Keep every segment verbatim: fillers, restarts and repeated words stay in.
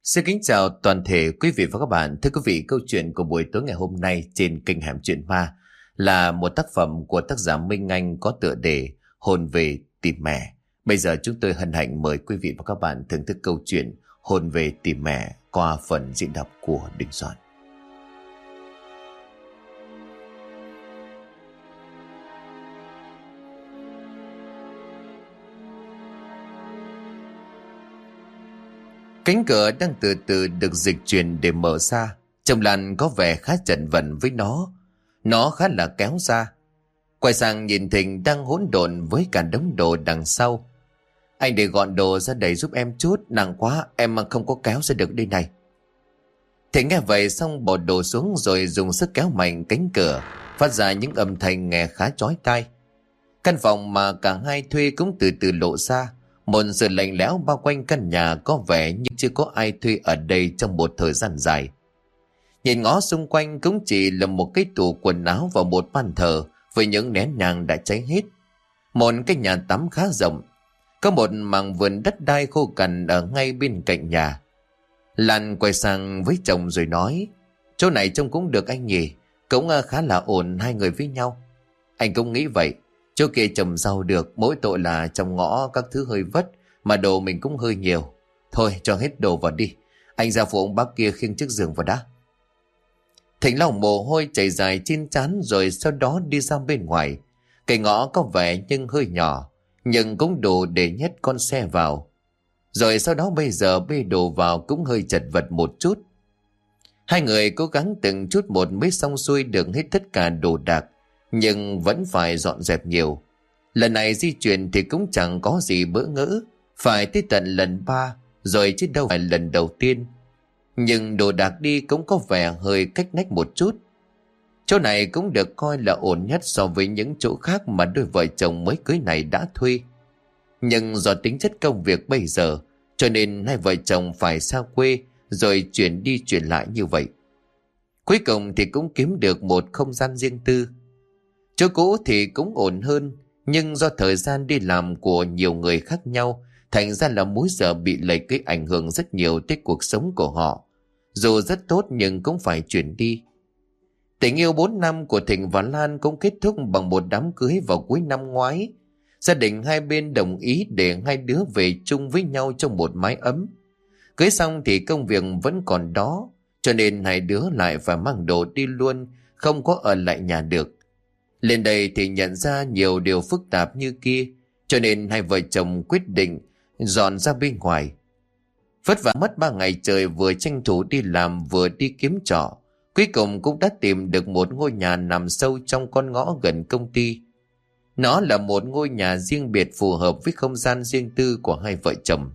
Xin kính chào toàn thể quý vị và các bạn. Thưa quý vị, câu chuyện của buổi tối ngày hôm nay trên kênh Hẻm Chuyện Ma là một tác phẩm của tác giả Minh Anh có tựa đề Hồn về tìm mẹ. Bây giờ chúng tôi hân hạnh mời quý vị và các bạn thưởng thức câu chuyện Hồn về tìm mẹ qua phần diễn đọc của Đình Soạn. Cánh cửa đang từ từ được dịch chuyển để mở ra. Trông Lan có vẻ khá chần vần với nó. Nó khá là kéo ra. Quay sang nhìn Thịnh đang hỗn độn với cả đống đồ đằng sau. Anh để gọn đồ ra đầy giúp em chút. Nặng quá, em không có kéo ra được đây này. Thịnh nghe vậy xong bỏ đồ xuống rồi dùng sức kéo mạnh cánh cửa, phát ra những âm thanh nghe khá chói tai. Căn phòng mà cả hai thuê cũng từ từ lộ ra. Một sự lạnh lẽo bao quanh căn nhà, có vẻ như chưa có ai thuê ở đây trong một thời gian dài. Nhìn ngó xung quanh cũng chỉ là một cái tủ quần áo và một bàn thờ với những nén nhang đã cháy hết. Một cái nhà tắm khá rộng. Có một mảng vườn đất đai khô cằn ở ngay bên cạnh nhà. Lan quay sang với chồng rồi nói: chỗ này trông cũng được anh nhỉ, cũng khá là ổn hai người với nhau. Anh cũng nghĩ vậy. Chỗ kia trồng rau được, mỗi tội là trong ngõ các thứ hơi vất, mà đồ mình cũng hơi nhiều. Thôi cho hết đồ vào đi, anh ra phụ ông bác kia khiêng chiếc giường vào đã. Thịnh lau mồ hôi chảy dài trên trán rồi sau đó đi ra bên ngoài. Cái ngõ có vẻ nhưng hơi nhỏ, nhưng cũng đủ để nhét con xe vào. Rồi sau đó bây giờ bê đồ vào cũng hơi chật vật một chút. Hai người cố gắng từng chút một mới xong xuôi được hết tất cả đồ đạc, nhưng vẫn phải dọn dẹp nhiều. Lần này di chuyển thì cũng chẳng có gì bỡ ngỡ, phải tới tận lần ba rồi chứ đâu phải lần đầu tiên. Nhưng đồ đạc đi cũng có vẻ hơi cách nách một chút. Chỗ này cũng được coi là ổn nhất so với những chỗ khác mà đôi vợ chồng mới cưới này đã thuê. Nhưng do tính chất công việc bây giờ, cho nên hai vợ chồng phải xa quê rồi chuyển đi chuyển lại như vậy. Cuối cùng thì cũng kiếm được một không gian riêng tư. Chỗ cũ thì cũng ổn hơn, nhưng do thời gian đi làm của nhiều người khác nhau, thành ra là múi giờ bị lệch cái ảnh hưởng rất nhiều tới cuộc sống của họ. Dù rất tốt nhưng cũng phải chuyển đi. Tình yêu bốn năm của Thịnh và Lan cũng kết thúc bằng một đám cưới vào cuối năm ngoái. Gia đình hai bên đồng ý để hai đứa về chung với nhau trong một mái ấm. Cưới xong thì công việc vẫn còn đó, cho nên hai đứa lại phải mang đồ đi luôn, không có ở lại nhà được. Lên đây thì nhận ra nhiều điều phức tạp như kia, cho nên hai vợ chồng quyết định dọn ra bên ngoài. Vất vả mất ba ngày trời vừa tranh thủ đi làm vừa đi kiếm trọ, cuối cùng cũng đã tìm được một ngôi nhà nằm sâu trong con ngõ gần công ty. Nó là một ngôi nhà riêng biệt phù hợp với không gian riêng tư của hai vợ chồng.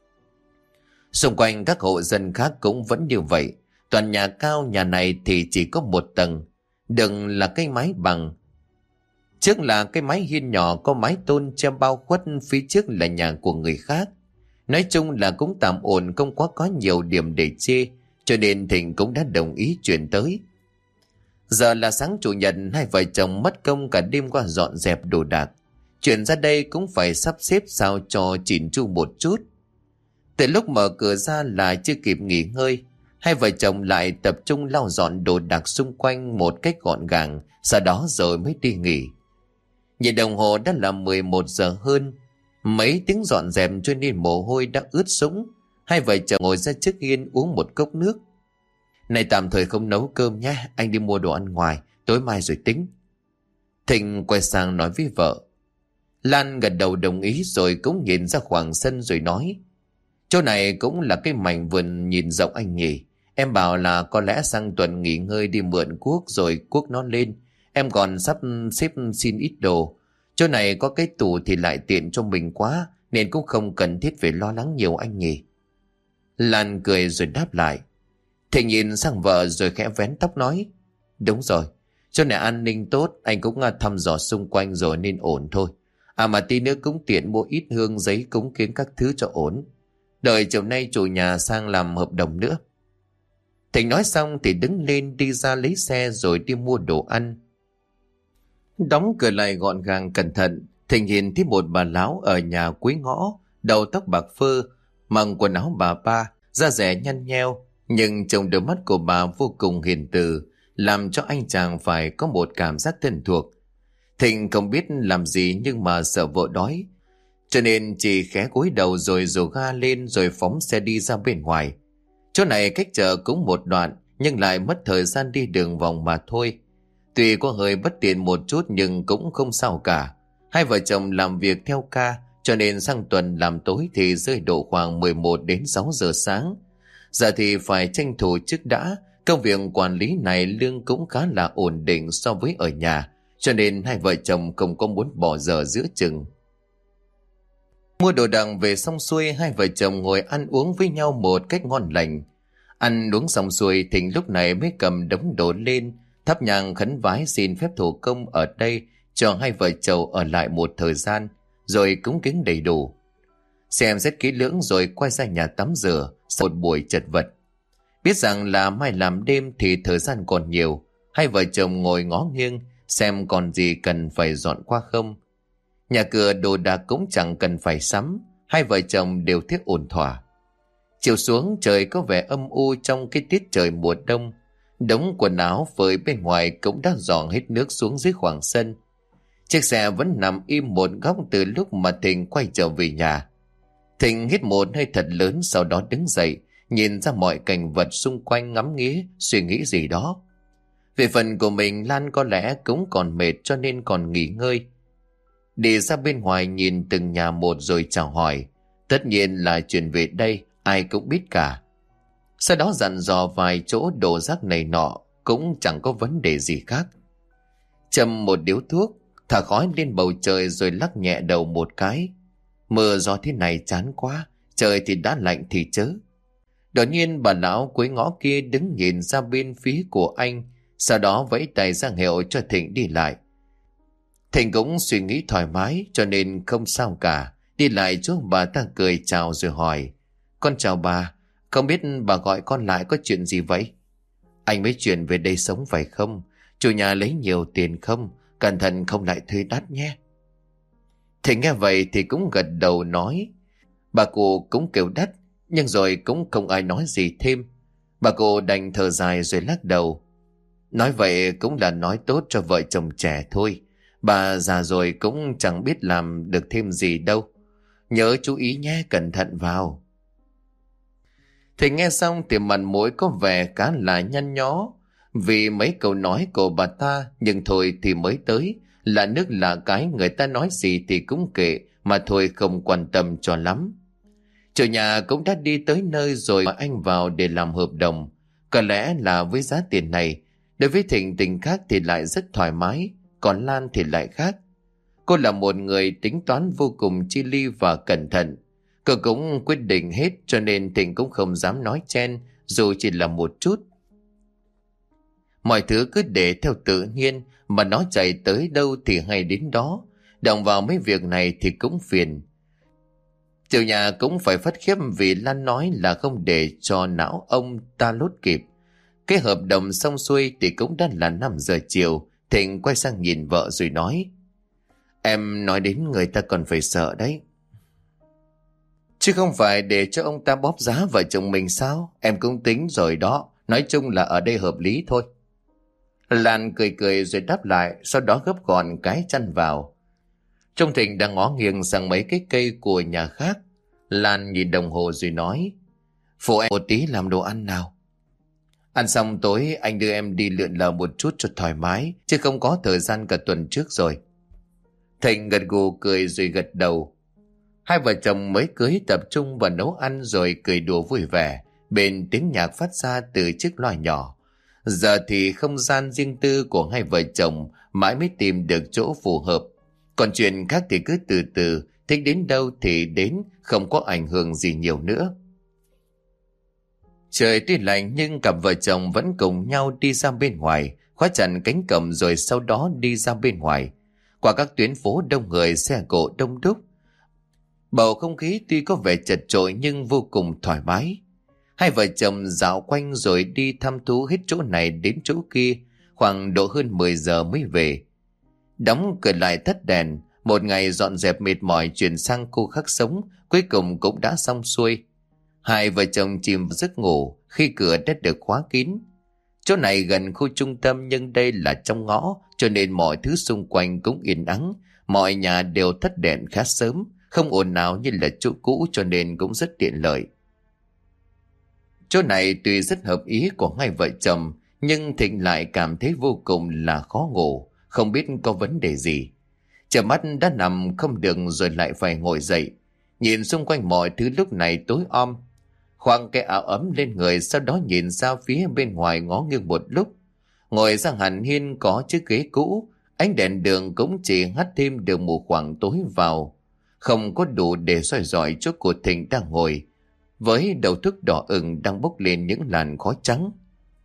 Xung quanh các hộ dân khác cũng vẫn như vậy, toàn nhà cao, nhà này thì chỉ có một tầng, đừng là cái mái bằng. Trước là cái mái hiên nhỏ có mái tôn che bao khuất, phía trước là nhà của người khác. Nói chung là cũng tạm ổn, không quá có nhiều điểm để chê, cho nên Thịnh cũng đã đồng ý chuyển tới. Giờ là sáng chủ nhật, hai vợ chồng mất công cả đêm qua dọn dẹp đồ đạc. Chuyển ra đây cũng phải sắp xếp sao cho chỉn chu một chút. Từ lúc mở cửa ra là chưa kịp nghỉ ngơi, hai vợ chồng lại tập trung lau dọn đồ đạc xung quanh một cách gọn gàng, sau đó rồi mới đi nghỉ. Nhìn đồng hồ đã là mười một giờ hơn. Mấy tiếng dọn dẹp cho nên mồ hôi đã ướt sũng. Hai vợ chồng ngồi ra trước hiên uống một cốc nước. Này tạm thời không nấu cơm nhé, anh đi mua đồ ăn ngoài, tối mai rồi tính. Thịnh quay sang nói với vợ. Lan gật đầu đồng ý rồi cũng nhìn ra khoảng sân rồi nói: chỗ này cũng là cái mảnh vườn nhìn rộng anh nhỉ. Em bảo là có lẽ sang tuần nghỉ ngơi đi mượn cuốc rồi cuốc nó lên. Em còn sắp xếp xin ít đồ. Chỗ này có cái tủ thì lại tiện cho mình quá, nên cũng không cần thiết phải lo lắng nhiều anh nhỉ. Lan cười rồi đáp lại. Thịnh nhìn sang vợ rồi khẽ vén tóc nói: đúng rồi, chỗ này an ninh tốt, anh cũng thăm dò xung quanh rồi nên ổn thôi. À mà tí nữa cũng tiện mua ít hương giấy cúng kiến các thứ cho ổn. Đợi chiều nay chủ nhà sang làm hợp đồng nữa. Thịnh nói xong thì đứng lên đi ra lấy xe rồi đi mua đồ ăn. Đóng cửa lại gọn gàng cẩn thận, Thịnh nhìn thấy một bà lão ở nhà cuối ngõ, đầu tóc bạc phơ, mặc quần áo bà ba, da dẻ nhăn nheo, nhưng trong đôi mắt của bà vô cùng hiền từ, làm cho anh chàng phải có một cảm giác thân thuộc. Thịnh không biết làm gì nhưng mà sợ vợ đói, cho nên chỉ khẽ cúi đầu rồi rồ ga lên rồi phóng xe đi ra bên ngoài. Chỗ này cách chợ cũng một đoạn, nhưng lại mất thời gian đi đường vòng mà thôi. Tuy có hơi bất tiện một chút nhưng cũng không sao cả. Hai vợ chồng làm việc theo ca, cho nên sang tuần làm tối thì rơi độ khoảng mười một đến sáu giờ sáng. Giờ thì phải tranh thủ trước đã, công việc quản lý này lương cũng khá là ổn định so với ở nhà, cho nên hai vợ chồng không có muốn bỏ giờ giữa chừng. Mua đồ đạc về xong xuôi, hai vợ chồng ngồi ăn uống với nhau một cách ngon lành. Ăn uống xong xuôi, Thịnh lúc này mới cầm đống đồ lên, thắp nhang khấn vái xin phép thổ công ở đây cho hai vợ chồng ở lại một thời gian, rồi cúng kính đầy đủ. Xem xét kỹ lưỡng rồi quay ra nhà tắm rửa sau một buổi chật vật. Biết rằng là mai làm đêm thì thời gian còn nhiều, hai vợ chồng ngồi ngó nghiêng xem còn gì cần phải dọn qua không. Nhà cửa đồ đạc cũng chẳng cần phải sắm, hai vợ chồng đều thiết ổn thỏa. Chiều xuống trời có vẻ âm u trong cái tiết trời mùa đông. Đống quần áo phơi bên ngoài cũng đã dọn hết nước xuống dưới khoảng sân. Chiếc xe vẫn nằm im một góc từ lúc mà Thịnh quay trở về nhà. Thịnh hít một hơi thật lớn, sau đó đứng dậy, nhìn ra mọi cảnh vật xung quanh ngắm nghía, suy nghĩ gì đó. Về phần của mình, Lan có lẽ cũng còn mệt cho nên còn nghỉ ngơi. Đi ra bên ngoài nhìn từng nhà một rồi chào hỏi. Tất nhiên là chuyện về đây ai cũng biết cả. Sau đó dặn dò vài chỗ đổ rác này nọ, cũng chẳng có vấn đề gì khác. Châm một điếu thuốc, thả khói lên bầu trời rồi lắc nhẹ đầu một cái. Mưa gió thế này chán quá, trời thì đã lạnh thì chớ. Đột nhiên bà lão cuối ngõ kia đứng nhìn ra bên phía của anh, sau đó vẫy tay ra hiệu cho Thịnh đi lại. Thịnh cũng suy nghĩ thoải mái cho nên không sao cả. Đi lại chỗ bà ta cười chào rồi hỏi: Con chào bà, không biết bà gọi con lại có chuyện gì vậy? Anh mới chuyển về đây sống phải không? Chủ nhà lấy nhiều tiền không? Cẩn thận không lại thuê đắt nhé. Thịnh nghe vậy thì cũng gật đầu nói. Bà cụ cũng kêu đắt, nhưng rồi cũng không ai nói gì thêm. Bà cụ đành thở dài rồi lắc đầu. Nói vậy cũng là nói tốt cho vợ chồng trẻ thôi. Bà già rồi cũng chẳng biết làm được thêm gì đâu. Nhớ chú ý nhé, cẩn thận vào. Thì nghe xong thì mặt mũi có vẻ khá là nhăn nhó vì mấy câu nói của bà ta, nhưng thôi thì mới tới, là nước là cái, người ta nói gì thì cũng kệ, mà thôi không quan tâm cho lắm. Chủ nhà cũng đã đi tới nơi rồi mà anh vào để làm hợp đồng. Có lẽ là với giá tiền này, đối với Thịnh tình khác thì lại rất thoải mái, còn Lan thì lại khác. Cô là một người tính toán vô cùng chi li và cẩn thận. Cô cũng quyết định hết cho nên Thịnh cũng không dám nói chen dù chỉ là một chút. Mọi thứ cứ để theo tự nhiên, mà nó chạy tới đâu thì hay đến đó. Động vào mấy việc này thì cũng phiền. Chủ nhà cũng phải phát khiếp vì Lan nói là không để cho não ông ta lốt kịp. Cái hợp đồng xong xuôi thì cũng đã là năm giờ chiều. Thịnh quay sang nhìn vợ rồi nói: Em nói đến người ta còn phải sợ đấy. Chứ không phải để cho ông ta bóp giá vợ chồng mình sao? Em cũng tính rồi đó. Nói chung là ở đây hợp lý thôi. Lan cười cười rồi đáp lại, sau đó gấp gọn cái chăn vào. Trông Thịnh đang ngó nghiêng sang mấy cái cây của nhà khác. Lan nhìn đồng hồ rồi nói: Phụ em một tí làm đồ ăn nào. Ăn xong tối anh đưa em đi lượn lờ một chút cho thoải mái, chứ không có thời gian cả tuần trước rồi. Thịnh gật gù cười rồi gật đầu. Hai vợ chồng mới cưới tập trung vào nấu ăn rồi cười đùa vui vẻ, bên tiếng nhạc phát ra từ chiếc loa nhỏ. Giờ thì không gian riêng tư của hai vợ chồng mãi mới tìm được chỗ phù hợp. Còn chuyện khác thì cứ từ từ, thích đến đâu thì đến, không có ảnh hưởng gì nhiều nữa. Trời tuy lạnh nhưng cặp vợ chồng vẫn cùng nhau đi ra bên ngoài, khóa chặt cánh cổng rồi sau đó đi ra bên ngoài. Qua các tuyến phố đông người, xe cộ đông đúc. Bầu không khí tuy có vẻ chật chội nhưng vô cùng thoải mái. Hai vợ chồng dạo quanh rồi đi thăm thú hết chỗ này đến chỗ kia, khoảng độ hơn mười giờ mới về. Đóng cửa lại tắt đèn, một ngày dọn dẹp mệt mỏi chuyển sang khu khác sống, cuối cùng cũng đã xong xuôi. Hai vợ chồng chìm vào giấc ngủ khi cửa đã được khóa kín. Chỗ này gần khu trung tâm nhưng đây là trong ngõ, cho nên mọi thứ xung quanh cũng yên ắng. Mọi nhà đều tắt đèn khá sớm, không ồn ào như là chỗ cũ, cho nên cũng rất tiện lợi. Chỗ này tuy rất hợp ý của hai vợ chồng, nhưng Thịnh lại cảm thấy vô cùng là khó ngủ, không biết có vấn đề gì. Chợp mắt đã nằm không được rồi lại phải ngồi dậy. Nhìn xung quanh mọi thứ lúc này tối om. Khoác cái áo ấm lên người, sau đó nhìn ra phía bên ngoài ngó nghiêng một lúc. Ngồi ra hẳn hiên có chiếc ghế cũ, ánh đèn đường cũng chỉ hắt thêm được một khoảng tối vào. Không có đủ để soi rọi chỗ của Thịnh đang ngồi, với đầu thức đỏ ửng đang bốc lên những làn khói trắng.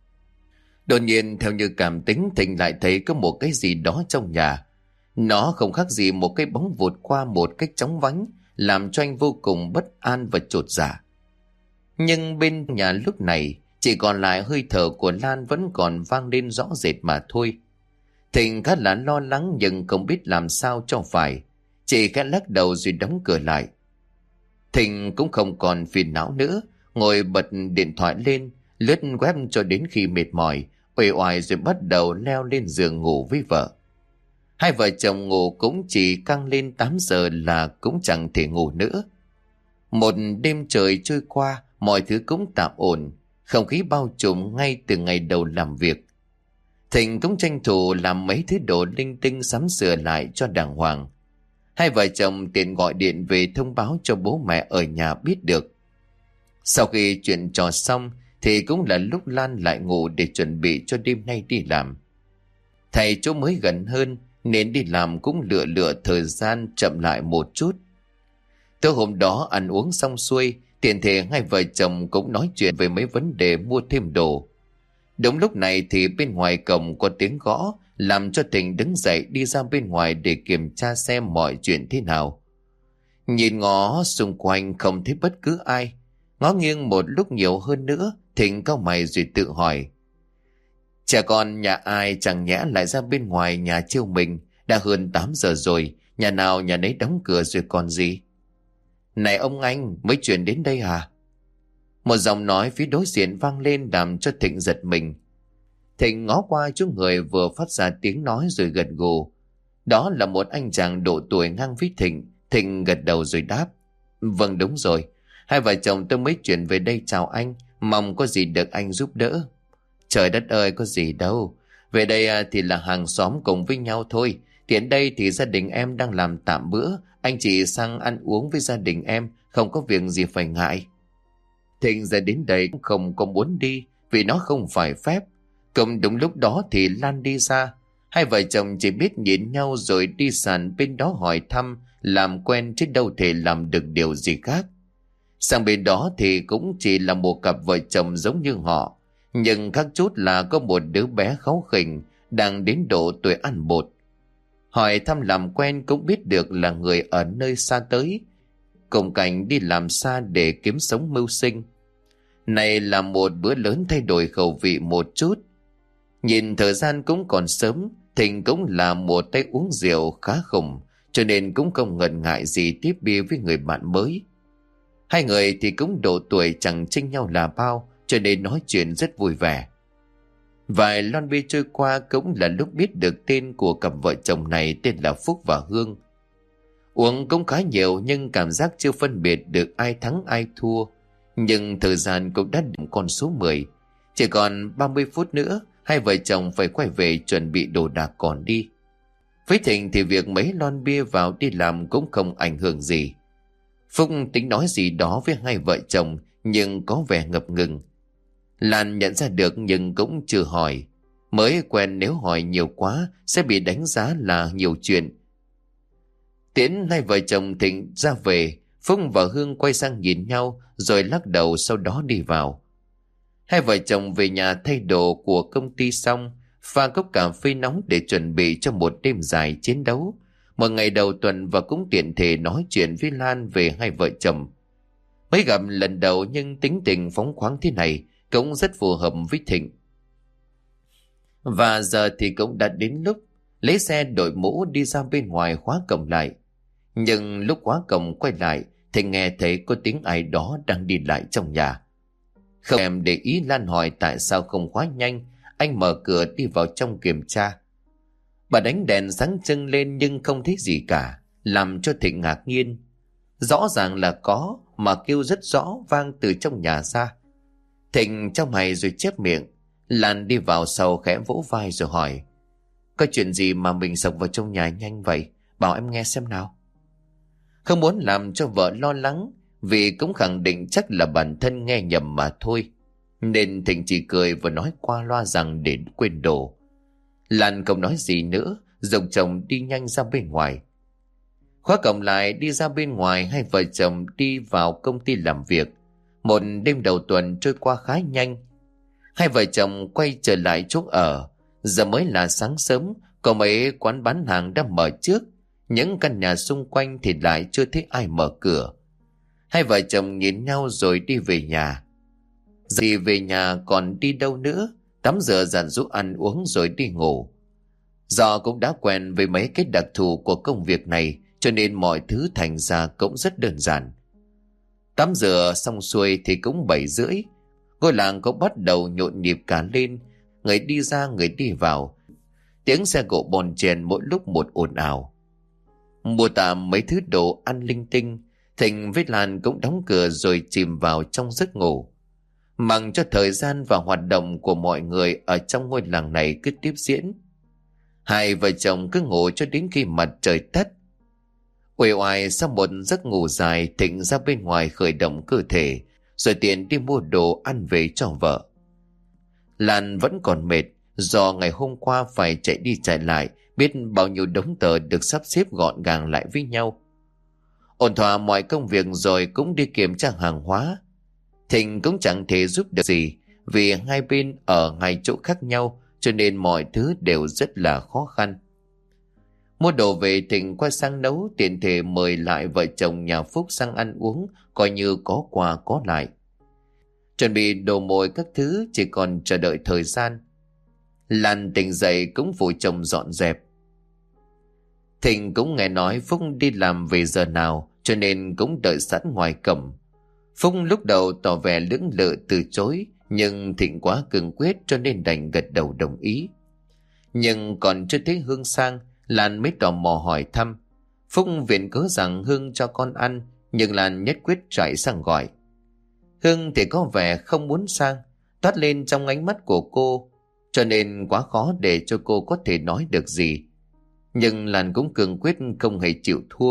Đột nhiên theo như cảm tính, Thịnh lại thấy có một cái gì đó trong nhà. Nó không khác gì một cái bóng vụt qua một cách chóng vánh, làm cho anh vô cùng bất an và chột dạ. Nhưng bên nhà lúc này chỉ còn lại hơi thở của Lan vẫn còn vang lên rõ rệt mà thôi. Thịnh khá là lo lắng nhưng không biết làm sao cho phải, chỉ khẽ lắc đầu rồi đóng cửa lại. Thịnh cũng không còn phiền não nữa, ngồi bật điện thoại lên, lướt web cho đến khi mệt mỏi, uể oải rồi bắt đầu leo lên giường ngủ với vợ. Hai vợ chồng ngủ cũng chỉ căng lên tám giờ là cũng chẳng thể ngủ nữa. Một đêm trời trôi qua, mọi thứ cũng tạm ổn, không khí bao trùm ngay từ ngày đầu làm việc. Thịnh cũng tranh thủ làm mấy thứ đồ linh tinh sắm sửa lại cho đàng hoàng. Hai vợ chồng tiện gọi điện về thông báo cho bố mẹ ở nhà biết được. Sau khi chuyện trò xong thì cũng là lúc Lan lại ngủ để chuẩn bị cho đêm nay đi làm. Thầy chỗ mới gần hơn nên đi làm cũng lựa lựa thời gian chậm lại một chút. Tối hôm đó ăn uống xong xuôi, tiện thể hai vợ chồng cũng nói chuyện về mấy vấn đề mua thêm đồ. Đúng lúc này thì bên ngoài cổng có tiếng gõ, làm cho Thịnh đứng dậy đi ra bên ngoài để kiểm tra xem mọi chuyện thế nào. Nhìn ngó xung quanh không thấy bất cứ ai. Ngó nghiêng một lúc nhiều hơn nữa, Thịnh cau mày rồi tự hỏi. Chả còn nhà ai chẳng nhẽ lại ra bên ngoài nhà trêu mình, đã hơn tám giờ rồi, nhà nào nhà nấy đóng cửa rồi còn gì. Này ông anh, mới chuyển đến đây à? Một giọng nói phía đối diện vang lên làm cho Thịnh giật mình. Thịnh ngó qua chỗ người vừa phát ra tiếng nói rồi gật gù. Đó là một anh chàng độ tuổi ngang với Thịnh. Thịnh gật đầu rồi đáp. Vâng đúng rồi, hai vợ chồng tôi mới chuyển về đây chào anh, mong có gì được anh giúp đỡ. Trời đất ơi, có gì đâu, về đây thì là hàng xóm cùng với nhau thôi. Tiện đây thì gia đình em đang làm tạm bữa, anh chị sang ăn uống với gia đình em, không có việc gì phải ngại. Thịnh ra đến đây cũng không có muốn đi, vì nó không phải phép. Cùng đúng lúc đó thì Lan đi ra. Hai vợ chồng chỉ biết nhìn nhau rồi đi sàn bên đó hỏi thăm, làm quen chứ đâu thể làm được điều gì khác. Sang bên đó thì cũng chỉ là một cặp vợ chồng giống như họ, nhưng khác chút là có một đứa bé kháu khỉnh đang đến độ tuổi ăn bột. Hỏi thăm làm quen cũng biết được là người ở nơi xa tới, cùng cảnh đi làm xa để kiếm sống mưu sinh. Này là một bữa lớn thay đổi khẩu vị một chút. Nhìn thời gian cũng còn sớm, Thịnh cũng là một tay uống rượu khá khủng, cho nên cũng không ngần ngại gì tiếp bia với người bạn mới. Hai người thì cũng độ tuổi chẳng chênh nhau là bao, cho nên nói chuyện rất vui vẻ. Vài lon bia trôi qua cũng là lúc biết được tên của cặp vợ chồng này tên là Phúc và Hương. Uống cũng khá nhiều nhưng cảm giác chưa phân biệt được ai thắng ai thua. Nhưng thời gian cũng đã đến con số mười. Chỉ còn ba mươi phút nữa, hai vợ chồng phải quay về chuẩn bị đồ đạc còn đi. Với Thịnh thì việc mấy lon bia vào đi làm cũng không ảnh hưởng gì. Phúc tính nói gì đó với hai vợ chồng nhưng có vẻ ngập ngừng. Lan nhận ra được nhưng cũng chưa hỏi. Mới quen nếu hỏi nhiều quá sẽ bị đánh giá là nhiều chuyện. Tiễn hai vợ chồng Thịnh ra về, Phúc và Hương quay sang nhìn nhau rồi lắc đầu sau đó đi vào. Hai vợ chồng về nhà thay đồ của công ty xong, pha cốc cà phê nóng để chuẩn bị cho một đêm dài chiến đấu. Một ngày đầu tuần và cũng tiện thể nói chuyện với Lan về hai vợ chồng. Mới gặp lần đầu nhưng tính tình phóng khoáng thế này cũng rất phù hợp với Thịnh. Và giờ thì cũng đã đến lúc lấy xe đội mũ đi ra bên ngoài khóa cổng lại. Nhưng lúc khóa cổng quay lại thì nghe thấy có tiếng ai đó đang đi lại trong nhà. Không em để ý, Lan hỏi tại sao không khóa nhanh. Anh mở cửa đi vào trong kiểm tra. Bà đánh đèn sáng trưng lên nhưng không thấy gì cả, làm cho Thịnh ngạc nhiên. Rõ ràng là có, mà kêu rất rõ vang từ trong nhà ra. Thịnh trong mày rồi chép miệng. Lan đi vào sau khẽ vỗ vai rồi hỏi: có chuyện gì mà mình sộc vào trong nhà nhanh vậy? Bảo em nghe xem nào. Không muốn làm cho vợ lo lắng, vì cũng khẳng định chắc là bản thân nghe nhầm mà thôi, nên Thịnh chỉ cười và nói qua loa rằng để quên đồ. Lan không nói gì nữa, giục chồng đi nhanh ra bên ngoài. Khóa cổng lại đi ra bên ngoài, hai vợ chồng đi vào công ty làm việc. Một đêm đầu tuần trôi qua khá nhanh. Hai vợ chồng quay trở lại chỗ ở. Giờ mới là sáng sớm, có mấy quán bán hàng đã mở trước. Những căn nhà xung quanh thì lại chưa thấy ai mở cửa. Hai vợ chồng nhìn nhau rồi đi về nhà. Dì về nhà còn đi đâu nữa, tắm rửa giặt giũ ăn uống rồi đi ngủ. Do cũng đã quen với mấy cái đặc thù của công việc này, cho nên mọi thứ thành ra cũng rất đơn giản. Tắm rửa xong xuôi thì cũng bảy rưỡi. Ngôi làng cũng bắt đầu nhộn nhịp cả lên, người đi ra người đi vào. Tiếng xe cộ bon chen mỗi lúc một ồn ào. Mua tạm mấy thứ đồ ăn linh tinh, Thịnh với Lan cũng đóng cửa rồi chìm vào trong giấc ngủ. Mặc cho thời gian và hoạt động của mọi người ở trong ngôi làng này cứ tiếp diễn. Hai vợ chồng cứ ngủ cho đến khi mặt trời tắt. Uể oải sau một giấc ngủ dài, Thịnh ra bên ngoài khởi động cơ thể, rồi tiện đi mua đồ ăn về cho vợ. Lan vẫn còn mệt, do ngày hôm qua phải chạy đi chạy lại, biết bao nhiêu đống tờ được sắp xếp gọn gàng lại với nhau. Ổn thỏa mọi công việc rồi cũng đi kiểm tra hàng hóa. Thịnh cũng chẳng thể giúp được gì, vì hai bên ở hai chỗ khác nhau, cho nên mọi thứ đều rất là khó khăn. Mua đồ về, Thịnh quay sang nấu, tiện thể mời lại vợ chồng nhà Phúc sang ăn uống, coi như có quà có lại. Chuẩn bị đồ mồi các thứ, chỉ còn chờ đợi thời gian. Lan tỉnh dậy cũng phụ chồng dọn dẹp. Thịnh cũng nghe nói Phúc đi làm về giờ nào, cho nên cũng đợi sẵn ngoài cổng. Phúc lúc đầu tỏ vẻ lưỡng lự từ chối, nhưng Thịnh quá cương quyết cho nên đành gật đầu đồng ý. Nhưng còn chưa thấy Hương sang, Lan mới tò mò hỏi thăm. Phúc viện cớ rằng Hương cho con ăn, nhưng Lan nhất quyết chạy sang gọi. Hương thì có vẻ không muốn sang, toát lên trong ánh mắt của cô, cho nên quá khó để cho cô có thể nói được gì. Nhưng Lan cũng cương quyết không hề chịu thua.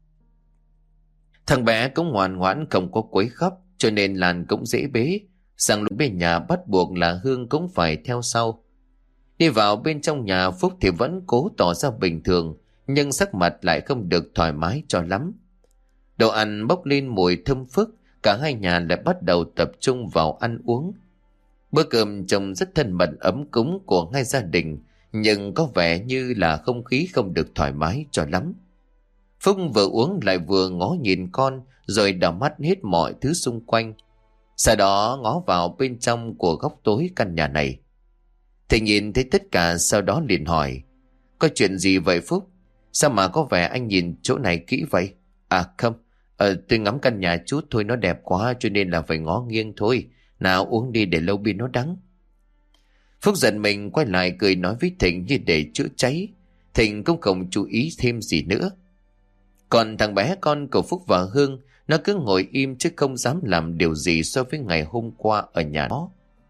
Thằng bé cũng ngoan ngoãn không có quấy khóc, cho nên Lan cũng dễ bế. Sang lúc bên nhà bắt buộc là Hương cũng phải theo sau. Đi vào bên trong nhà, Phúc thì vẫn cố tỏ ra bình thường, nhưng sắc mặt lại không được thoải mái cho lắm. Đồ ăn bốc lên mùi thơm phức, cả hai nhà lại bắt đầu tập trung vào ăn uống. Bữa cơm trông rất thân mật ấm cúng của hai gia đình, nhưng có vẻ như là không khí không được thoải mái cho lắm. Phúc vừa uống lại vừa ngó nhìn con, rồi đảo mắt hết mọi thứ xung quanh. Sau đó ngó vào bên trong của góc tối căn nhà này. Thì nhìn thấy tất cả, sau đó liền hỏi: có chuyện gì vậy Phúc? Sao mà có vẻ anh nhìn chỗ này kỹ vậy? À không, ờ, tôi ngắm căn nhà chút thôi, nó đẹp quá cho nên là phải ngó nghiêng thôi. Nào uống đi để lâu pin nó đắng. Phúc giận mình quay lại cười nói với Thịnh như để chữa cháy. Thịnh cũng không chú ý thêm gì nữa. Còn thằng bé con của Phúc và Hương, nó cứ ngồi im chứ không dám làm điều gì so với ngày hôm qua ở nhà nó.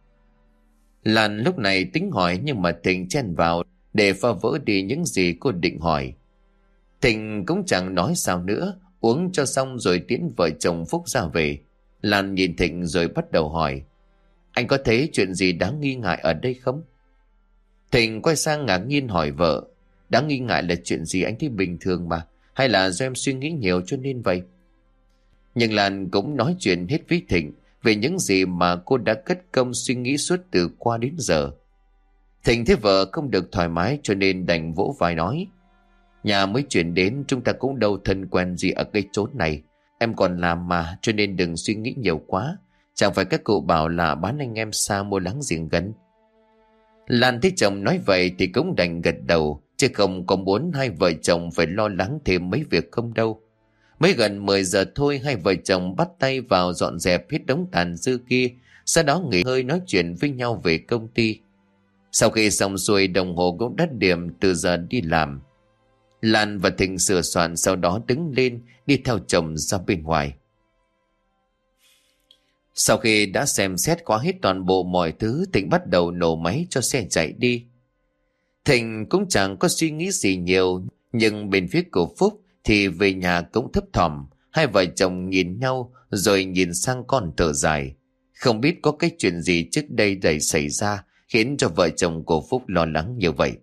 Lan lúc này tính hỏi, nhưng mà Thịnh chen vào để phá vỡ đi những gì cô định hỏi. Thịnh cũng chẳng nói sao nữa, uống cho xong rồi tiễn vợ chồng Phúc ra về. Lan nhìn Thịnh rồi bắt đầu hỏi: anh có thấy chuyện gì đáng nghi ngại ở đây không? Thịnh quay sang ngạc nhiên hỏi vợ: đáng nghi ngại là chuyện gì, anh thấy bình thường mà, hay là do em suy nghĩ nhiều cho nên vậy? Nhưng Lan cũng nói chuyện hết với Thịnh về những gì mà cô đã cất công suy nghĩ suốt từ qua đến giờ. Thịnh thấy vợ không được thoải mái cho nên đành vỗ vai nói: nhà mới chuyển đến, chúng ta cũng đâu thân quen gì ở cái chốn này. Em còn làm mà, cho nên đừng suy nghĩ nhiều quá. Chẳng phải các cụ bảo là bán anh em xa mua láng giềng gần. Lan thấy chồng nói vậy thì cũng đành gật đầu, chứ không có muốn hai vợ chồng phải lo lắng thêm mấy việc không đâu. Mới gần mười giờ thôi, hai vợ chồng bắt tay vào dọn dẹp hết đống tàn dư kia, sau đó nghỉ ngơi nói chuyện với nhau về công ty. Sau khi xong xuôi, đồng hồ cũng đã điểm từ giờ đi làm. Lan và Thịnh sửa soạn, sau đó đứng lên đi theo chồng ra bên ngoài. Sau khi đã xem xét qua hết toàn bộ mọi thứ, Thịnh bắt đầu nổ máy cho xe chạy đi. Thịnh cũng chẳng có suy nghĩ gì nhiều, nhưng bên phía của Phúc thì về nhà cũng thấp thỏm. Hai vợ chồng nhìn nhau rồi nhìn sang con thở dài. Không biết có cái chuyện gì trước đây đầy xảy ra khiến cho vợ chồng của Phúc lo lắng như vậy.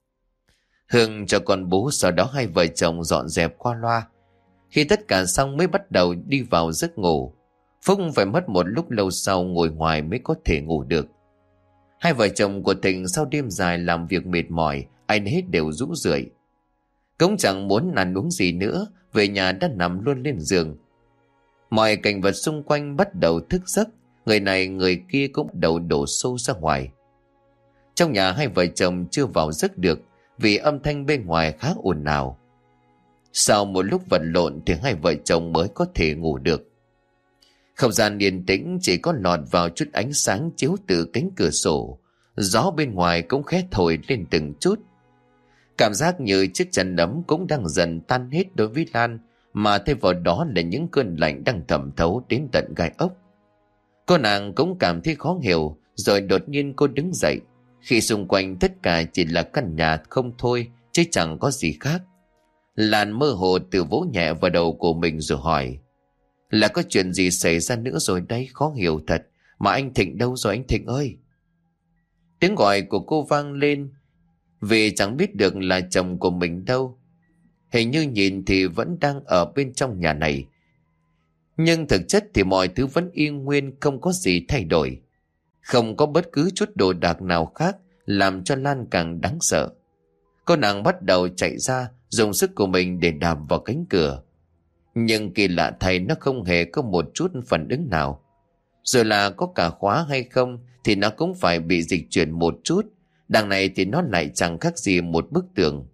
Hương cho con bú, sau đó hai vợ chồng dọn dẹp qua loa. Khi tất cả xong mới bắt đầu đi vào giấc ngủ. Phúc phải mất một lúc lâu sau ngồi ngoài mới có thể ngủ được. Hai vợ chồng của Thịnh sau đêm dài làm việc mệt mỏi, ai nấy đều rũ rượi. Cũng chẳng muốn ăn uống gì nữa, về nhà đã nằm luôn lên giường. Mọi cảnh vật xung quanh bắt đầu thức giấc, người này người kia cũng đầu đổ xô ra ngoài. Trong nhà hai vợ chồng chưa vào giấc được vì âm thanh bên ngoài khá ồn ào. Sau một lúc vật lộn thì hai vợ chồng mới có thể ngủ được. Không gian yên tĩnh, chỉ có lọt vào chút ánh sáng chiếu từ cánh cửa sổ. Gió bên ngoài cũng khẽ thổi lên từng chút. Cảm giác như chiếc chăn ấm cũng đang dần tan hết đối với Lan, mà thay vào đó là những cơn lạnh đang thẩm thấu đến tận gai ốc. Cô nàng cũng cảm thấy khó hiểu, rồi đột nhiên cô đứng dậy, khi xung quanh tất cả chỉ là căn nhà không thôi, chứ chẳng có gì khác. Lan mơ hồ tự vỗ nhẹ vào đầu của mình rồi hỏi: là có chuyện gì xảy ra nữa rồi đây, khó hiểu thật. Mà anh Thịnh đâu rồi anh Thịnh ơi? Tiếng gọi của cô vang lên, vì chẳng biết được là chồng của mình đâu. Hình như nhìn thì vẫn đang ở bên trong nhà này, nhưng thực chất thì mọi thứ vẫn yên nguyên, không có gì thay đổi. Không có bất cứ chút đồ đạc nào khác, làm cho Lan càng đáng sợ. Cô nàng bắt đầu chạy ra, dùng sức của mình để đạp vào cánh cửa. Nhưng kỳ lạ thay, nó không hề có một chút phản ứng nào. Rồi là có cả khóa hay không thì nó cũng phải bị dịch chuyển một chút. Đằng này thì nó lại chẳng khác gì một bức tường.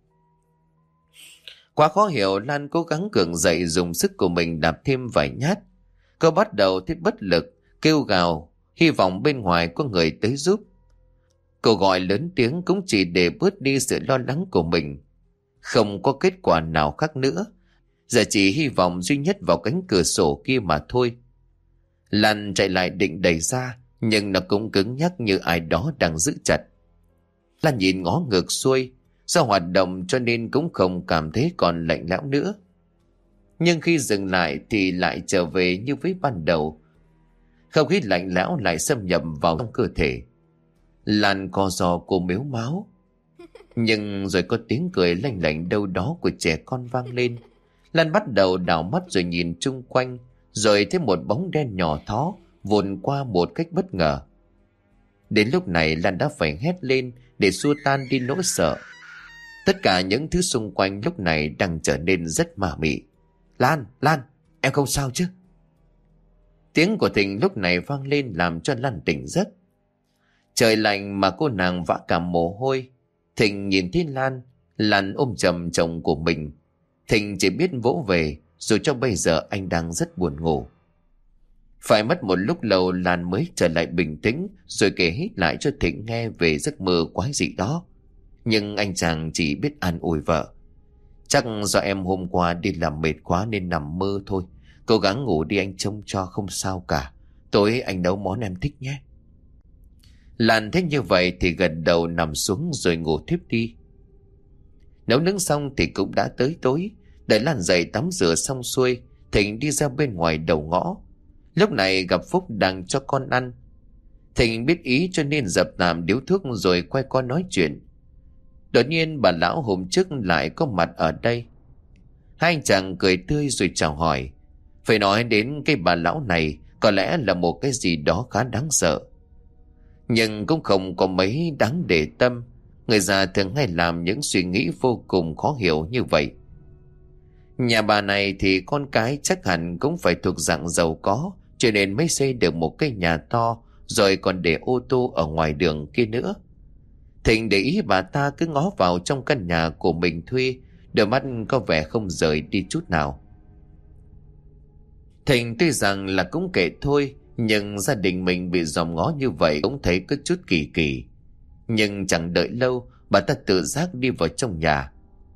Quá khó hiểu, Lan cố gắng gượng dậy, dùng sức của mình đạp thêm vài nhát. Cô bắt đầu thấy bất lực, kêu gào, hy vọng bên ngoài có người tới giúp. Cô gọi lớn tiếng cũng chỉ để bớt đi sự lo lắng của mình. Không có kết quả nào khác nữa, giờ chỉ hy vọng duy nhất vào cánh cửa sổ kia mà thôi. Lan chạy lại định đẩy ra, nhưng nó cũng cứng nhắc như ai đó đang giữ chặt. Lan nhìn ngó ngược xuôi, do hoạt động cho nên cũng không cảm thấy còn lạnh lẽo nữa. Nhưng khi dừng lại thì lại trở về như với ban đầu. Không khí lạnh lẽo lại xâm nhập vào trong cơ thể. Lan co giò, cô mếu máo. Nhưng rồi có tiếng cười lanh lảnh đâu đó của trẻ con vang lên. Lan bắt đầu đảo mắt rồi nhìn chung quanh, rồi thấy một bóng đen nhỏ thó vụn qua một cách bất ngờ. Đến lúc này Lan đã phải hét lên để xua tan đi nỗi sợ. Tất cả những thứ xung quanh lúc này đang trở nên rất ma mị. Lan, Lan, em không sao chứ? Tiếng của Thịnh lúc này vang lên làm cho Lan tỉnh giấc. Trời lạnh mà cô nàng vã cả mồ hôi. Thịnh nhìn thấy Lan, Lan ôm chầm chồng của mình. Thịnh chỉ biết vỗ về, dù cho bây giờ anh đang rất buồn ngủ. Phải mất một lúc lâu Lan mới trở lại bình tĩnh, rồi kể hết lại cho Thịnh nghe về giấc mơ quái dị đó. Nhưng anh chàng chỉ biết an ủi vợ: chắc do em hôm qua đi làm mệt quá nên nằm mơ thôi. Cố gắng ngủ đi, anh trông cho không sao cả. Tối anh nấu món em thích nhé. Lan thấy như vậy thì gật đầu nằm xuống rồi ngủ thiếp đi. Nấu nướng xong thì cũng đã tới tối. Đợi Lan dậy tắm rửa xong xuôi, Thịnh đi ra bên ngoài đầu ngõ. Lúc này gặp Phúc đang cho con ăn. Thịnh biết ý cho nên dập tạm điếu thuốc rồi quay qua nói chuyện. Đột nhiên bà lão hôm trước lại có mặt ở đây. Hai anh chàng cười tươi rồi chào hỏi. Phải nói đến cái bà lão này có lẽ là một cái gì đó khá đáng sợ, nhưng cũng không có mấy đáng để tâm. Người già thường hay làm những suy nghĩ vô cùng khó hiểu như vậy. Nhà bà này thì con cái chắc hẳn cũng phải thuộc dạng giàu có, cho nên mới xây được một cái nhà to, rồi còn để ô tô ở ngoài đường kia nữa. Thịnh để ý bà ta cứ ngó vào trong căn nhà của mình thuê, đôi mắt có vẻ không rời đi chút nào. Thịnh tuy rằng là cũng kệ thôi, nhưng gia đình mình bị dòm ngó như vậy cũng thấy có chút kỳ kỳ. Nhưng chẳng đợi lâu, bà ta tự giác đi vào trong nhà,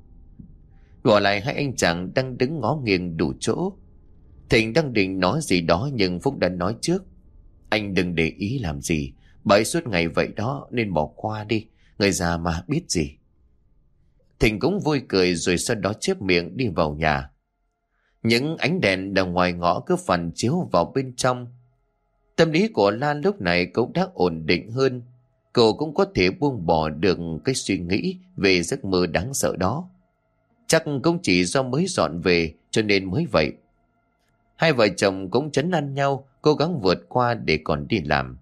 gọi lại hai anh chàng đang đứng ngó nghiêng đủ chỗ. Thịnh đang định nói gì đó nhưng Phúc đã nói trước: "Anh đừng để ý làm gì, bà ấy suốt ngày vậy đó nên bỏ qua đi, người già mà biết gì." Thịnh cũng vui cười rồi sau đó chép miệng đi vào nhà. Những ánh đèn đằng ngoài ngõ cứ phản chiếu vào bên trong. Tâm lý của Lan lúc này cũng đã ổn định hơn. Cô cũng có thể buông bỏ được cái suy nghĩ về giấc mơ đáng sợ đó. Chắc cũng chỉ do mới dọn về cho nên mới vậy. Hai vợ chồng cũng trấn an nhau, cố gắng vượt qua để còn đi làm.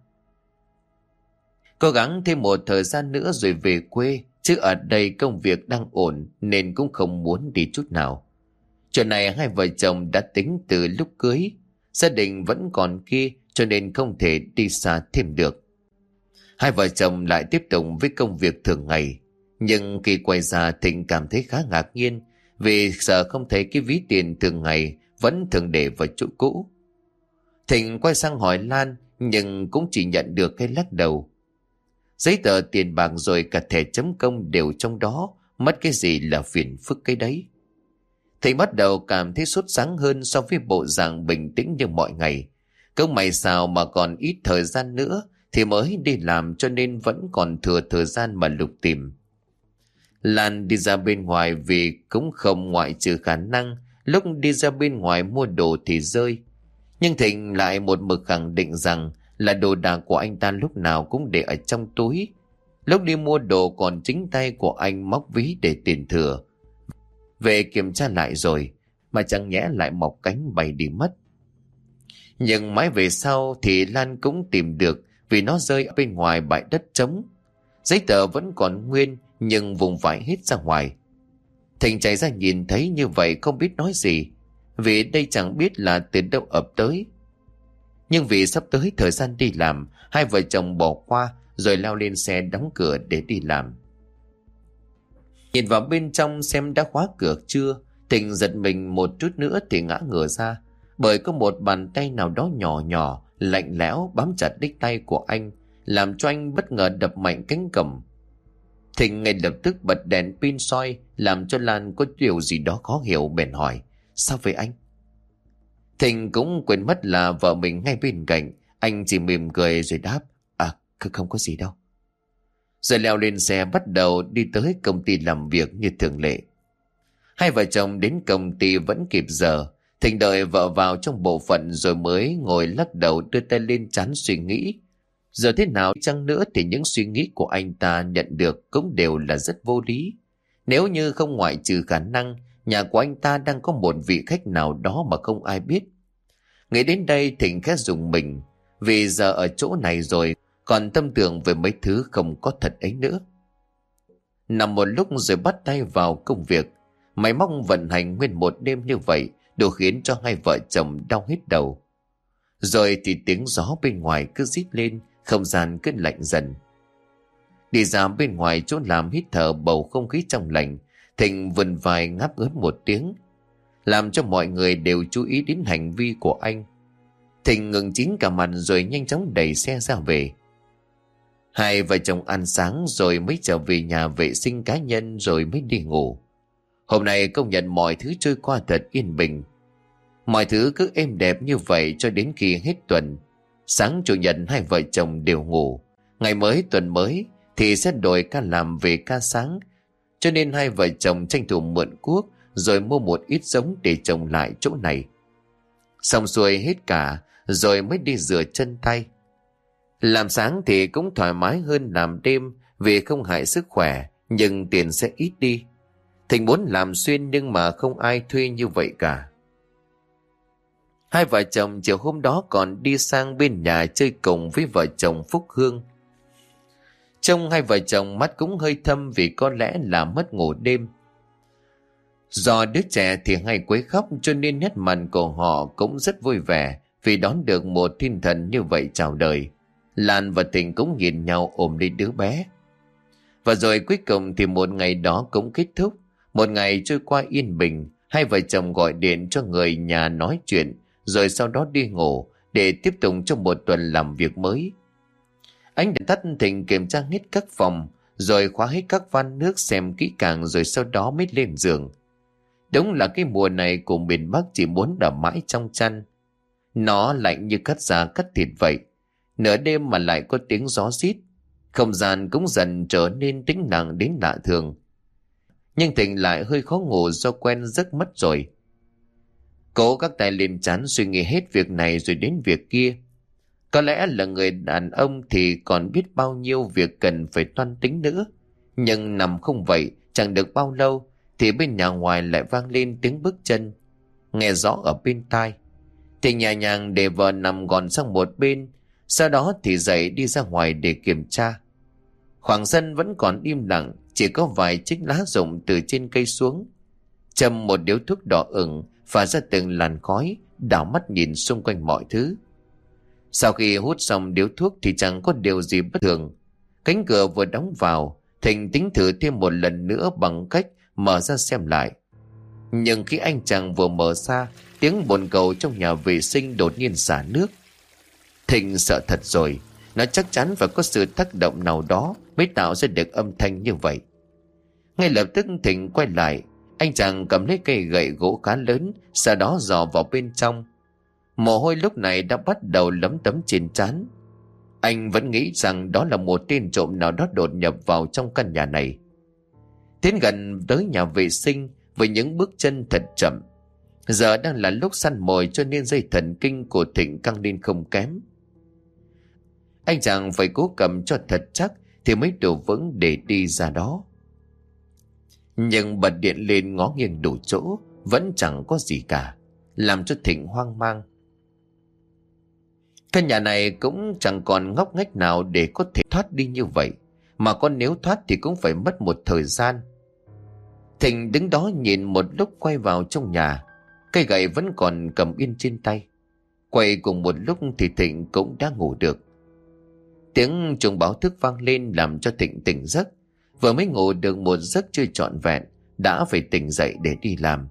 Cố gắng thêm một thời gian nữa rồi về quê, chứ ở đây công việc đang ổn nên cũng không muốn đi chút nào. Chuyện này hai vợ chồng đã tính từ lúc cưới. Gia đình vẫn còn kia cho nên không thể đi xa thêm được. Hai vợ chồng lại tiếp tục với công việc thường ngày. Nhưng khi quay ra Thịnh cảm thấy khá ngạc nhiên, vì sợ không thấy cái ví tiền thường ngày vẫn thường để vào chỗ cũ. Thịnh quay sang hỏi Lan nhưng cũng chỉ nhận được cái lắc đầu. Giấy tờ tiền bạc rồi cả thẻ chấm công đều trong đó, mất cái gì là phiền phức cái đấy. Thịnh bắt đầu cảm thấy sốt sáng hơn so với bộ dạng bình tĩnh như mọi ngày. Công mày sao mà còn ít thời gian nữa thì mới đi làm cho nên vẫn còn thừa thời gian mà lục tìm. Lan đi ra bên ngoài vì cũng không ngoại trừ khả năng lúc đi ra bên ngoài mua đồ thì rơi. Nhưng Thịnh lại một mực khẳng định rằng là đồ đạc của anh ta lúc nào cũng để ở trong túi. Lúc đi mua đồ còn chính tay của anh móc ví để tiền thừa. Về kiểm tra lại rồi mà chẳng nhẽ lại mọc cánh bay đi mất. Nhưng mãi về sau thì Lan cũng tìm được vì nó rơi ở bên ngoài bãi đất trống. Giấy tờ vẫn còn nguyên nhưng vùng vải hết ra ngoài. Thịnh chạy ra nhìn thấy như vậy không biết nói gì, vì đây chẳng biết là từ đâu ập tới. Nhưng vì sắp tới thời gian đi làm, hai vợ chồng bỏ qua rồi leo lên xe đóng cửa để đi làm. Nhìn vào bên trong xem đã khóa cửa chưa, Thịnh giật mình một chút nữa thì ngã ngửa ra, bởi có một bàn tay nào đó nhỏ nhỏ, lạnh lẽo bám chặt đích tay của anh, làm cho anh bất ngờ đập mạnh cánh cổng. Thịnh ngay lập tức bật đèn pin soi, làm cho Lan có điều gì đó khó hiểu, bèn hỏi: "Sao vậy anh?" Thịnh cũng quên mất là vợ mình ngay bên cạnh, anh chỉ mỉm cười rồi đáp: "À, không có gì đâu." Rồi leo lên xe bắt đầu đi tới công ty làm việc như thường lệ. Hai vợ chồng đến công ty vẫn kịp giờ. Thịnh đợi vợ vào trong bộ phận rồi mới ngồi lắc đầu đưa tay lên trán suy nghĩ. Giờ thế nào chăng nữa thì những suy nghĩ của anh ta nhận được cũng đều là rất vô lý. Nếu như không ngoại trừ khả năng nhà của anh ta đang có một vị khách nào đó mà không ai biết. Nghĩ đến đây Thịnh khẽ rùng mình, vì giờ ở chỗ này rồi còn tâm tưởng về mấy thứ không có thật ấy nữa. Nằm một lúc rồi bắt tay vào công việc. Máy móc vận hành nguyên một đêm như vậy đủ khiến cho hai vợ chồng đau hết đầu. Rồi thì tiếng gió bên ngoài cứ rít lên, không gian cứ lạnh dần. Đi ra bên ngoài chỗ làm hít thở bầu không khí trong lành, Thịnh vươn vai ngáp ớt một tiếng, làm cho mọi người đều chú ý đến hành vi của anh. Thịnh ngừng chín cả mặt rồi nhanh chóng đẩy xe ra về. Hai vợ chồng ăn sáng rồi mới trở về nhà vệ sinh cá nhân rồi mới đi ngủ. Hôm nay công nhận mọi thứ trôi qua thật yên bình. Mọi thứ cứ êm đẹp như vậy cho đến khi hết tuần. Sáng chủ nhật hai vợ chồng đều ngủ. Ngày mới tuần mới thì sẽ đổi ca làm về ca sáng. Cho nên hai vợ chồng tranh thủ mượn cuốc rồi mua một ít giống để trồng lại chỗ này. Xong xuôi hết cả rồi mới đi rửa chân tay. Làm sáng thì cũng thoải mái hơn làm đêm vì không hại sức khỏe, nhưng tiền sẽ ít đi. Thịnh muốn làm xuyên nhưng mà không ai thuê như vậy cả. Hai vợ chồng chiều hôm đó còn đi sang bên nhà chơi cùng với vợ chồng Phúc Hương. Trông hai vợ chồng mắt cũng hơi thâm vì có lẽ là mất ngủ đêm. Do đứa trẻ thì hay quấy khóc cho nên nét mặt của họ cũng rất vui vẻ vì đón được một thiên thần như vậy chào đời. Lan và Thịnh cũng nhìn nhau ôm lấy đứa bé. Và rồi cuối cùng thì một ngày đó cũng kết thúc. Một ngày trôi qua yên bình, hai vợ chồng gọi điện cho người nhà nói chuyện rồi sau đó đi ngủ để tiếp tục cho một tuần làm việc mới. Anh đã tắt Thịnh kiểm tra hết các phòng, rồi khóa hết các van nước xem kỹ càng, rồi sau đó mới lên giường. Đúng là cái mùa này của miền Bắc chỉ muốn đở mãi trong chăn. Nó lạnh như cắt da cắt thịt vậy. Nửa đêm mà lại có tiếng gió rít, không gian cũng dần trở nên tĩnh lặng đến lạ thường. Nhưng Thịnh lại hơi khó ngủ do quen giấc mất rồi. Cố các tay lên trán suy nghĩ hết việc này rồi đến việc kia. Có lẽ là người đàn ông thì còn biết bao nhiêu việc cần phải toan tính nữa. Nhưng nằm không vậy, chẳng được bao lâu thì bên nhà ngoài lại vang lên tiếng bước chân, nghe rõ ở bên tai. Thì nhẹ nhàng để vợ nằm gọn sang một bên, sau đó thì dậy đi ra ngoài để kiểm tra. Khoảng sân vẫn còn im lặng, chỉ có vài chiếc lá rụng từ trên cây xuống. Châm một điếu thuốc đỏ ửng phả ra từng làn khói, đảo mắt nhìn xung quanh mọi thứ. Sau khi hút xong điếu thuốc thì chẳng có điều gì bất thường. Cánh cửa vừa đóng vào, Thịnh tính thử thêm một lần nữa bằng cách mở ra xem lại. Nhưng khi anh chàng vừa mở ra, tiếng bồn cầu trong nhà vệ sinh đột nhiên xả nước. Thịnh sợ thật rồi, nó chắc chắn phải có sự tác động nào đó mới tạo ra được âm thanh như vậy. Ngay lập tức Thịnh quay lại, anh chàng cầm lấy cây gậy gỗ khá lớn, sau đó dò vào bên trong. Mồ hôi lúc này đã bắt đầu lấm tấm trên trán. Anh vẫn nghĩ rằng đó là một tên trộm nào đó đột nhập vào trong căn nhà này. Tiến gần tới nhà vệ sinh với những bước chân thật chậm. Giờ đang là lúc săn mồi cho nên dây thần kinh của Thịnh căng lên không kém. Anh chàng phải cố cầm cho thật chắc thì mới đủ vững để đi ra đó. Nhưng bật điện lên ngó nghiêng đủ chỗ, vẫn chẳng có gì cả, làm cho Thịnh hoang mang. Căn nhà này cũng chẳng còn ngóc ngách nào để có thể thoát đi như vậy, mà có nếu thoát thì cũng phải mất một thời gian. Thịnh đứng đó nhìn một lúc quay vào trong nhà, cây gậy vẫn còn cầm yên trên tay. Quay cùng một lúc thì Thịnh cũng đã ngủ được. Tiếng chuông báo thức vang lên làm cho Thịnh tỉnh giấc. Vừa mới ngủ được một giấc chưa trọn vẹn, đã phải tỉnh dậy để đi làm.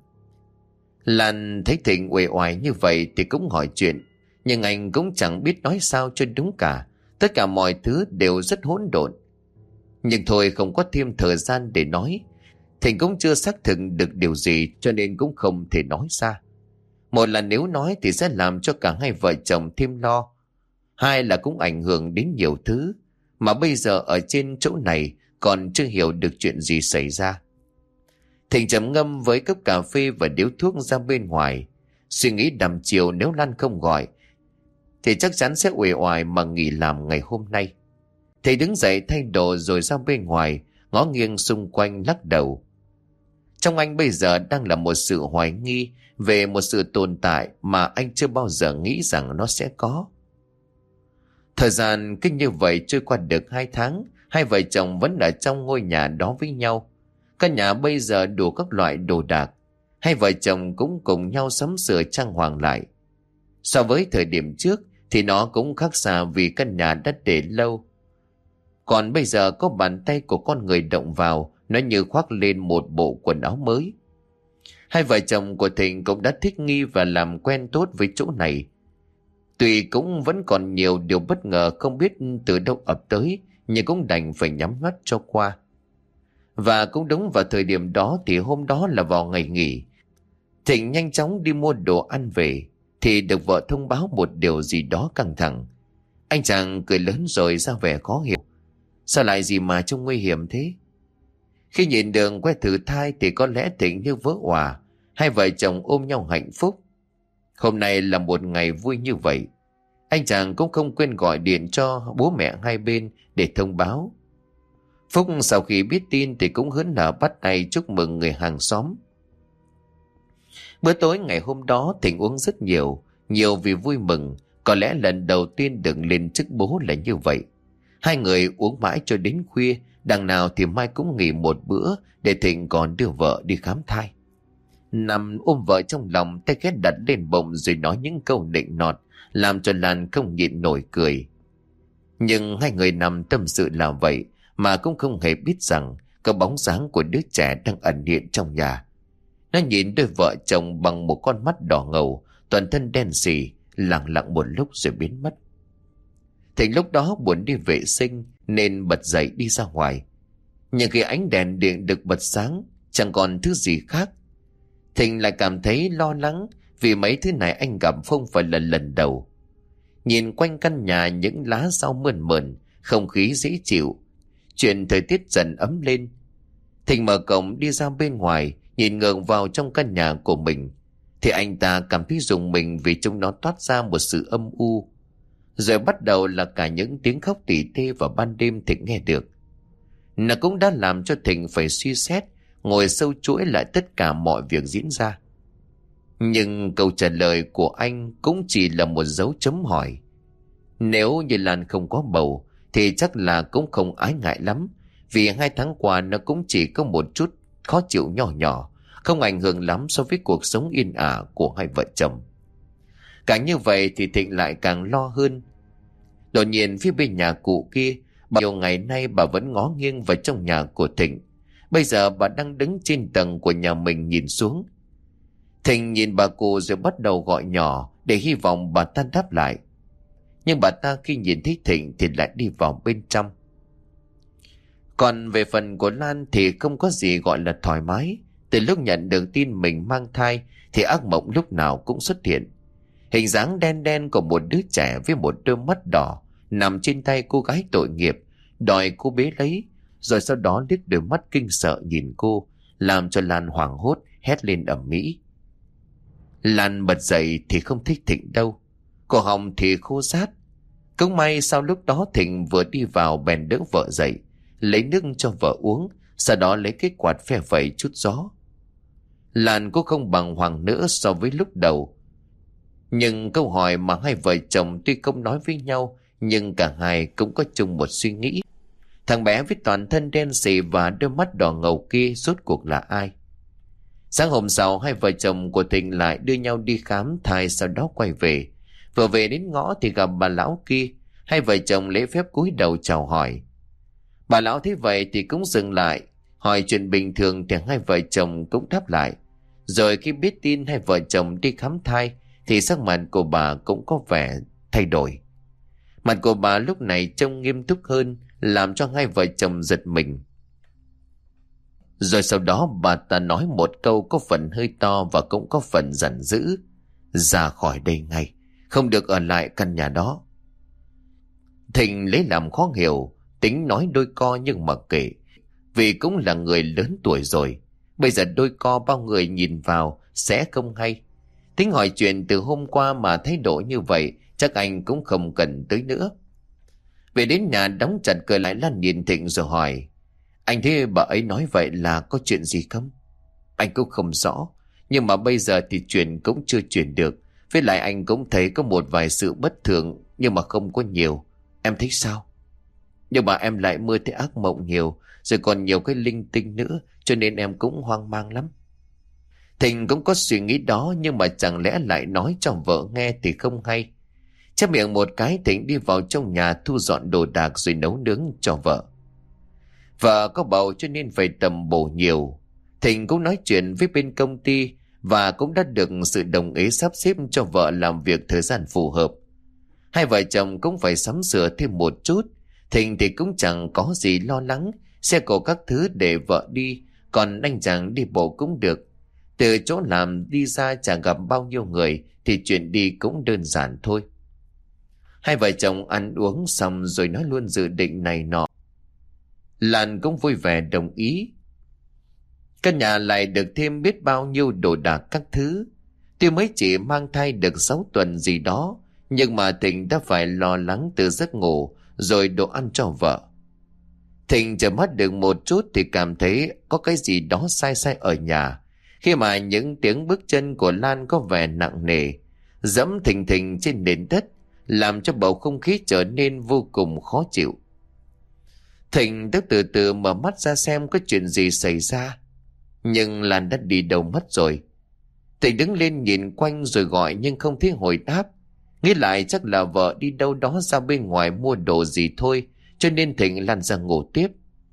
Lan thấy Thịnh uể oải như vậy thì cũng hỏi chuyện, nhưng anh cũng chẳng biết nói sao cho đúng cả. Tất cả mọi thứ đều rất hỗn độn. Nhưng thôi, không có thêm thời gian để nói. Thịnh cũng chưa xác thực được điều gì cho nên cũng không thể nói ra. Một là nếu nói thì sẽ làm cho cả hai vợ chồng thêm lo. Hai là cũng ảnh hưởng đến nhiều thứ, mà bây giờ ở trên chỗ này còn chưa hiểu được chuyện gì xảy ra. Thịnh trầm ngâm với cốc cà phê và điếu thuốc ra bên ngoài. Suy nghĩ đăm chiều nếu Lan không gọi thì chắc chắn sẽ uể oải mà nghỉ làm ngày hôm nay. Thầy đứng dậy thay đồ rồi ra bên ngoài, ngó nghiêng xung quanh lắc đầu. Trong anh bây giờ đang là một sự hoài nghi về một sự tồn tại mà anh chưa bao giờ nghĩ rằng nó sẽ có. Thời gian cứ như vậy trôi qua được hai tháng, hai vợ chồng vẫn ở trong ngôi nhà đó với nhau. Căn nhà bây giờ đủ các loại đồ đạc. Hai vợ chồng cũng cùng nhau sắm sửa trang hoàng lại. So với thời điểm trước thì nó cũng khác xa vì căn nhà đã để lâu. Còn bây giờ có bàn tay của con người động vào, nó như khoác lên một bộ quần áo mới. Hai vợ chồng của Thịnh cũng đã thích nghi và làm quen tốt với chỗ này. Tuy cũng vẫn còn nhiều điều bất ngờ không biết từ đâu ập tới, nhưng cũng đành phải nhắm mắt cho qua. Và cũng đúng vào thời điểm đó thì hôm đó là vào ngày nghỉ. Thịnh nhanh chóng đi mua đồ ăn về thì được vợ thông báo một điều gì đó căng thẳng. Anh chàng cười lớn rồi ra vẻ khó hiểu. Sao lại gì mà trông nguy hiểm thế? Khi nhìn đường que thử thai thì có lẽ Thịnh như vỡ òa. Hai vợ chồng ôm nhau hạnh phúc. Hôm nay là một ngày vui như vậy. Anh chàng cũng không quên gọi điện cho bố mẹ hai bên để thông báo. Phúc sau khi biết tin thì cũng hớn hở bắt tay chúc mừng người hàng xóm. Bữa tối ngày hôm đó Thịnh uống rất nhiều, nhiều vì vui mừng. Có lẽ lần đầu tiên được lên chức bố là như vậy. Hai người uống mãi cho đến khuya, đằng nào thì mai cũng nghỉ một bữa để Thịnh còn đưa vợ đi khám thai. Nằm ôm vợ trong lòng, tay khẽ đặt lên bụng rồi nói những câu nịnh nọt, làm cho Lan không nhịn nổi cười. Nhưng hai người nằm tâm sự là vậy, mà cũng không hề biết rằng có bóng dáng của đứa trẻ đang ẩn hiện trong nhà. Nó nhìn đôi vợ chồng bằng một con mắt đỏ ngầu, toàn thân đen sì, lặng lặng một lúc rồi biến mất. Thịnh lúc đó buồn đi vệ sinh nên bật dậy đi ra ngoài. Nhưng khi ánh đèn điện được bật sáng, chẳng còn thứ gì khác. Thịnh lại cảm thấy lo lắng vì mấy thứ này anh gặp không phải là lần đầu. Nhìn quanh căn nhà những lá rau mơn mởn, không khí dễ chịu. Chuyện thời tiết dần ấm lên. Thịnh mở cổng đi ra bên ngoài, nhìn ngược vào trong căn nhà của mình. Thì anh ta cảm thấy rùng mình vì trong nó toát ra một sự âm u. Rồi bắt đầu là cả những tiếng khóc tỉ tê vào ban đêm Thịnh nghe được. Nó cũng đã làm cho Thịnh phải suy xét, ngồi sâu chuỗi lại tất cả mọi việc diễn ra. Nhưng câu trả lời của anh cũng chỉ là một dấu chấm hỏi. Nếu như Lan không có bầu thì chắc là cũng không ái ngại lắm, vì hai tháng qua nó cũng chỉ có một chút khó chịu nhỏ nhỏ, không ảnh hưởng lắm so với cuộc sống yên ả của hai vợ chồng. Càng như vậy thì Thịnh lại càng lo hơn. Đột nhiên phía bên nhà cụ kia, bao nhiêu ngày nay bà vẫn ngó nghiêng vào trong nhà của Thịnh. Bây giờ bà đang đứng trên tầng của nhà mình nhìn xuống. Thịnh nhìn bà cụ rồi bắt đầu gọi nhỏ để hy vọng bà ta đáp lại. Nhưng bà ta khi nhìn thấy Thịnh thì lại đi vào bên trong. Còn về phần của Lan thì không có gì gọi là thoải mái. Từ lúc nhận được tin mình mang thai thì ác mộng lúc nào cũng xuất hiện. Hình dáng đen đen của một đứa trẻ với một đôi mắt đỏ nằm trên tay cô gái tội nghiệp, đòi cô bế lấy, rồi sau đó liếc đôi mắt kinh sợ nhìn cô, làm cho Lan hoảng hốt hét lên ầm ĩ. Lan bật dậy thì không thích Thịnh đâu, cổ họng thì khô rát. Cũng may sau lúc đó Thịnh vừa đi vào bèn đỡ vợ dậy, lấy nước cho vợ uống, sau đó lấy cái quạt phe phẩy chút gió. Lan cũng không bàng hoàng nữa so với lúc đầu. Nhưng câu hỏi mà hai vợ chồng tuy không nói với nhau, nhưng cả hai cũng có chung một suy nghĩ. Thằng bé với toàn thân đen sì và đôi mắt đỏ ngầu kia rốt cuộc là ai? Sáng hôm sau, hai vợ chồng của Thịnh lại đưa nhau đi khám thai, sau đó quay về. Vừa về đến ngõ thì gặp bà lão kia. Hai vợ chồng lễ phép cúi đầu chào hỏi. Bà lão thấy vậy thì cũng dừng lại, hỏi chuyện bình thường thì hai vợ chồng cũng đáp lại. Rồi khi biết tin hai vợ chồng đi khám thai thì sắc mặt của bà cũng có vẻ thay đổi. Mặt của bà lúc này trông nghiêm túc hơn, làm cho hai vợ chồng giật mình. Rồi sau đó bà ta nói một câu có phần hơi to và cũng có phần giận dữ. Ra khỏi đây ngay, không được ở lại căn nhà đó. Thịnh lấy làm khó hiểu, tính nói đôi co nhưng mà kệ, vì cũng là người lớn tuổi rồi. Bây giờ đôi co bao người nhìn vào sẽ không hay. Tính hỏi chuyện từ hôm qua mà thái độ như vậy, chắc anh cũng không cần tới nữa. Về đến nhà đóng chặt cửa lại, Lan nhìn Thịnh rồi hỏi. Anh thấy bà ấy nói vậy là có chuyện gì không? Anh cũng không rõ, nhưng mà bây giờ thì chuyện cũng chưa chuyển được. Với lại anh cũng thấy có một vài sự bất thường, nhưng mà không có nhiều. Em thấy sao? Nhưng mà em lại mơ thấy ác mộng nhiều, rồi còn nhiều cái linh tinh nữa, cho nên em cũng hoang mang lắm. Thịnh cũng có suy nghĩ đó, nhưng mà chẳng lẽ lại nói cho vợ nghe thì không hay. Chép miệng một cái, Thịnh đi vào trong nhà thu dọn đồ đạc rồi nấu nướng cho vợ. Vợ có bầu cho nên phải tầm bổ nhiều. Thịnh cũng nói chuyện với bên công ty và cũng đã được sự đồng ý sắp xếp cho vợ làm việc thời gian phù hợp. Hai vợ chồng cũng phải sắm sửa thêm một chút. Thịnh thì cũng chẳng có gì lo lắng, xe cộ các thứ để vợ đi, còn anh chàng đi bộ cũng được. Từ chỗ làm đi ra chẳng gặp bao nhiêu người thì chuyện đi cũng đơn giản thôi. Hai vợ chồng ăn uống xong rồi nói luôn dự định này nọ. Lan cũng vui vẻ đồng ý. Căn nhà lại được thêm biết bao nhiêu đồ đạc các thứ. Tuy mới chỉ mang thai được sáu tuần gì đó, nhưng mà Thịnh đã phải lo lắng từ giấc ngủ rồi đồ ăn cho vợ. Thịnh chợp mắt được một chút thì cảm thấy có cái gì đó sai sai ở nhà, khi mà những tiếng bước chân của Lan có vẻ nặng nề, dẫm thình thình trên nền đất, làm cho bầu không khí trở nên vô cùng khó chịu. Thịnh đã từ từ mở mắt ra xem có chuyện gì xảy ra, nhưng Lan đã đi đâu mất rồi. Thịnh đứng lên nhìn quanh rồi gọi nhưng không thấy hồi đáp. Nghĩ lại chắc là vợ đi đâu đó ra bên ngoài mua đồ gì thôi, cho nên Thịnh lăn ra ngủ tiếp.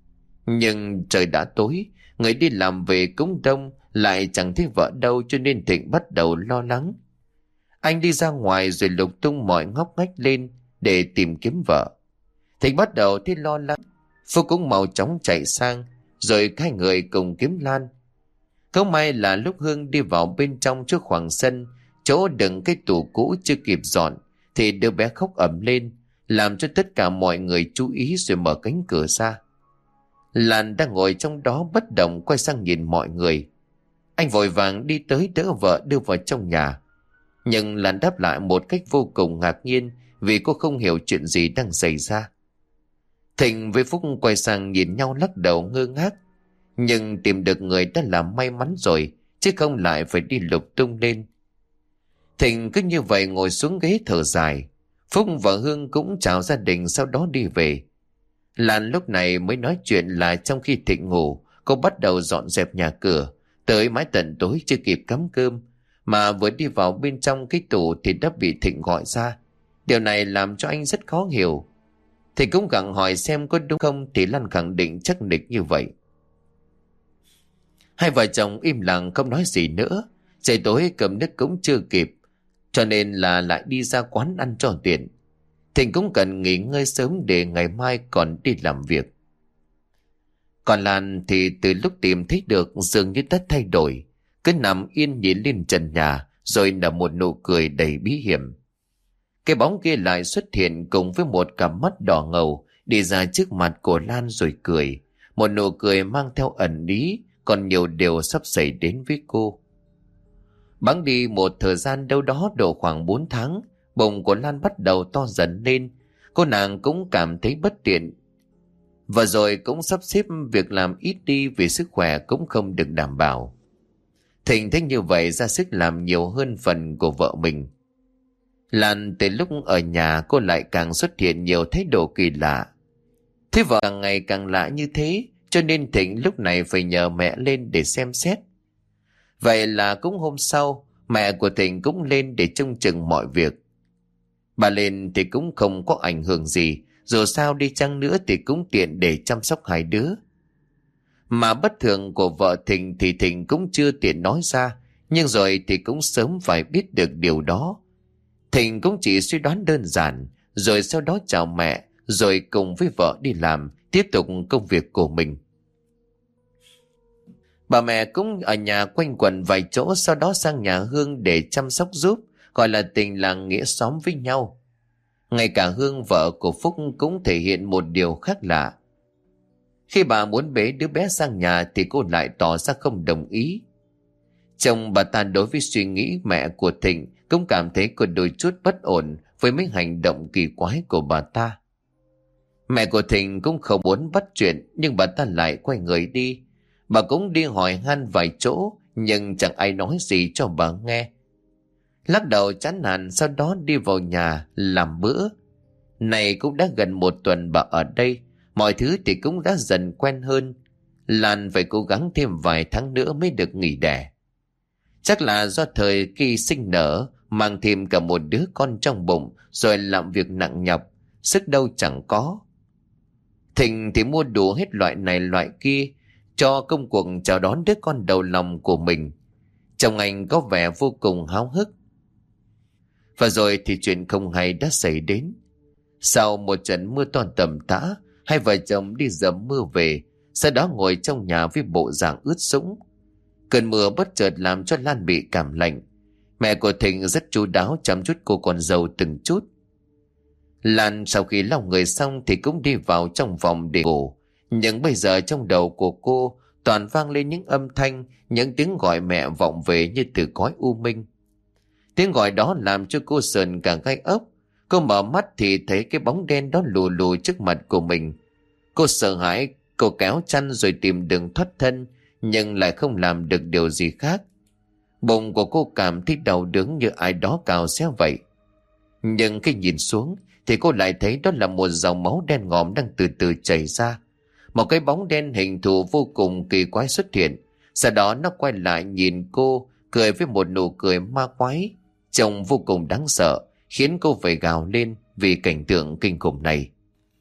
Nhưng trời đã tối, người đi làm về cũng đông, lại chẳng thấy vợ đâu, cho nên Thịnh bắt đầu lo lắng. Anh đi ra ngoài rồi lục tung mọi ngóc ngách lên để tìm kiếm vợ. Thịnh bắt đầu thấy lo lắng. Phúc cũng mau chóng chạy sang, rồi hai người cùng kiếm Lan. Không may là lúc Hương đi vào bên trong trước khoảng sân, chỗ đựng cái tủ cũ chưa kịp dọn, thì đứa bé khóc ầm lên, làm cho tất cả mọi người chú ý rồi mở cánh cửa ra. Lan đang ngồi trong đó bất động quay sang nhìn mọi người. Anh vội vàng đi tới đỡ vợ đưa vào trong nhà. Nhưng Lan đáp lại một cách vô cùng ngạc nhiên vì cô không hiểu chuyện gì đang xảy ra. Thịnh với Phúc quay sang nhìn nhau lắc đầu ngơ ngác. Nhưng tìm được người đã là may mắn rồi, chứ không lại phải đi lục tung lên. Thịnh cứ như vậy ngồi xuống ghế thở dài. Phúc và Hương cũng chào gia đình sau đó đi về. Lan lúc này mới nói chuyện là trong khi Thịnh ngủ, cô bắt đầu dọn dẹp nhà cửa. Tới mãi tận tối chưa kịp cắm cơm, mà vừa đi vào bên trong cái tủ thì đã bị Thịnh gọi ra. Điều này làm cho anh rất khó hiểu. Thịnh cũng gặng hỏi xem có đúng không, thì Lan khẳng định chắc nịch như vậy. Hai vợ chồng im lặng không nói gì nữa. Trời tối cơm nước cũng chưa kịp, cho nên là lại đi ra quán ăn cho tiện. Thịnh cũng cần nghỉ ngơi sớm để ngày mai còn đi làm việc. Còn Lan thì từ lúc tìm thấy được dường như đã thay đổi, cứ nằm yên nhìn lên trần nhà rồi nở một nụ cười đầy bí hiểm. Cái bóng kia lại xuất hiện cùng với một cặp mắt đỏ ngầu đi ra trước mặt của Lan rồi cười. Một nụ cười mang theo ẩn ý, còn nhiều điều sắp xảy đến với cô. Bẵng đi một thời gian đâu đó độ khoảng bốn tháng, bụng của Lan bắt đầu to dần lên. Cô nàng cũng cảm thấy bất tiện, và rồi cũng sắp xếp việc làm ít đi vì sức khỏe cũng không được đảm bảo. Thịnh thấy như vậy ra sức làm nhiều hơn phần của vợ mình. Lan từ lúc ở nhà cô lại càng xuất hiện nhiều thái độ kỳ lạ. Thế vợ càng ngày càng lạ như thế, cho nên Thịnh lúc này phải nhờ mẹ lên để xem xét. Vậy là cũng hôm sau, mẹ của Thịnh cũng lên để trông chừng mọi việc. Bà lên thì cũng không có ảnh hưởng gì, dù sao đi chăng nữa thì cũng tiện để chăm sóc hai đứa. Mà bất thường của vợ Thịnh thì Thịnh cũng chưa tiện nói ra, nhưng rồi thì cũng sớm phải biết được điều đó. Thịnh cũng chỉ suy đoán đơn giản, rồi sau đó chào mẹ, rồi cùng với vợ đi làm, tiếp tục công việc của mình. Bà mẹ cũng ở nhà quanh quẩn vài chỗ, sau đó sang nhà Hương để chăm sóc giúp, gọi là tình làng nghĩa xóm với nhau. Ngay cả Hương vợ của Phúc cũng thể hiện một điều khác lạ. Khi bà muốn bế đứa bé sang nhà thì cô lại tỏ ra không đồng ý. Chồng bà ta đối với suy nghĩ mẹ của Thịnh cũng cảm thấy có đôi chút bất ổn với mấy hành động kỳ quái của bà ta. Mẹ của Thịnh cũng không muốn bắt chuyện, nhưng bà ta lại quay người đi. Bà cũng đi hỏi han vài chỗ, nhưng chẳng ai nói gì cho bà nghe. Lắc đầu chán nản, sau đó đi vào nhà làm bữa. Này cũng đã gần một tuần bà ở đây, mọi thứ thì cũng đã dần quen hơn. Lan phải cố gắng thêm vài tháng nữa mới được nghỉ đẻ. Chắc là do thời kỳ sinh nở, mang thêm cả một đứa con trong bụng, rồi làm việc nặng nhọc, sức đâu chẳng có. Thịnh thì mua đủ hết loại này loại kia cho công cuộc chào đón đứa con đầu lòng của mình. Chồng anh có vẻ vô cùng háo hức. Và rồi thì chuyện không hay đã xảy đến. Sau một trận mưa to tầm tã, hai vợ chồng đi dầm mưa về, sau đó ngồi trong nhà với bộ dạng ướt sũng. Cơn mưa bất chợt làm cho Lan bị cảm lạnh. Mẹ của Thịnh rất chu đáo chăm chút cô con dâu từng chút. Lan sau khi lau người xong thì cũng đi vào trong phòng để ngủ. Nhưng bây giờ trong đầu của cô toàn vang lên những âm thanh, những tiếng gọi mẹ vọng về như từ cõi u minh. Tiếng gọi đó làm cho cô sờn cả gai ốc. Cô mở mắt thì thấy cái bóng đen đó lù lù trước mặt của mình. Cô sợ hãi, cô kéo chăn rồi tìm đường thoát thân, nhưng lại không làm được điều gì khác. Bụng của cô cảm thấy đau đớn như ai đó cào xé vậy. Nhưng khi nhìn xuống thì cô lại thấy đó là một dòng máu đen ngòm đang từ từ chảy ra. Một cái bóng đen hình thù vô cùng kỳ quái xuất hiện. Sau đó nó quay lại nhìn cô, cười với một nụ cười ma quái, trông vô cùng đáng sợ, khiến cô phải gào lên vì cảnh tượng kinh khủng này.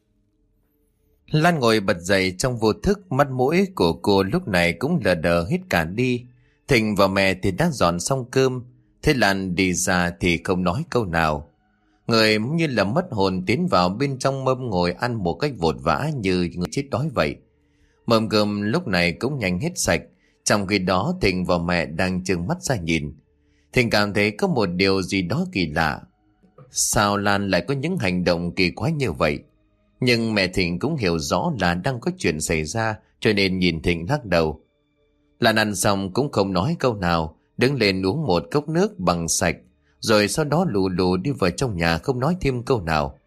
Lan ngồi bật dậy trong vô thức, mắt mũi của cô lúc này cũng lờ đờ hết cả đi. Thịnh và mẹ thì đã dọn xong cơm. Thế Lan đi ra thì không nói câu nào. Người như là mất hồn tiến vào bên trong mâm ngồi ăn một cách vội vã như người chết đói vậy. Mâm cơm lúc này cũng nhanh hết sạch. Trong khi đó Thịnh và mẹ đang trừng mắt ra nhìn. Thịnh cảm thấy có một điều gì đó kỳ lạ. Sao Lan lại có những hành động kỳ quái như vậy? Nhưng mẹ Thịnh cũng hiểu rõ là đang có chuyện xảy ra, cho nên nhìn Thịnh lắc đầu. Lan ăn xong cũng không nói câu nào, đứng lên uống một cốc nước bằng sạch, rồi sau đó lù lù đi vào trong nhà không nói thêm câu nào.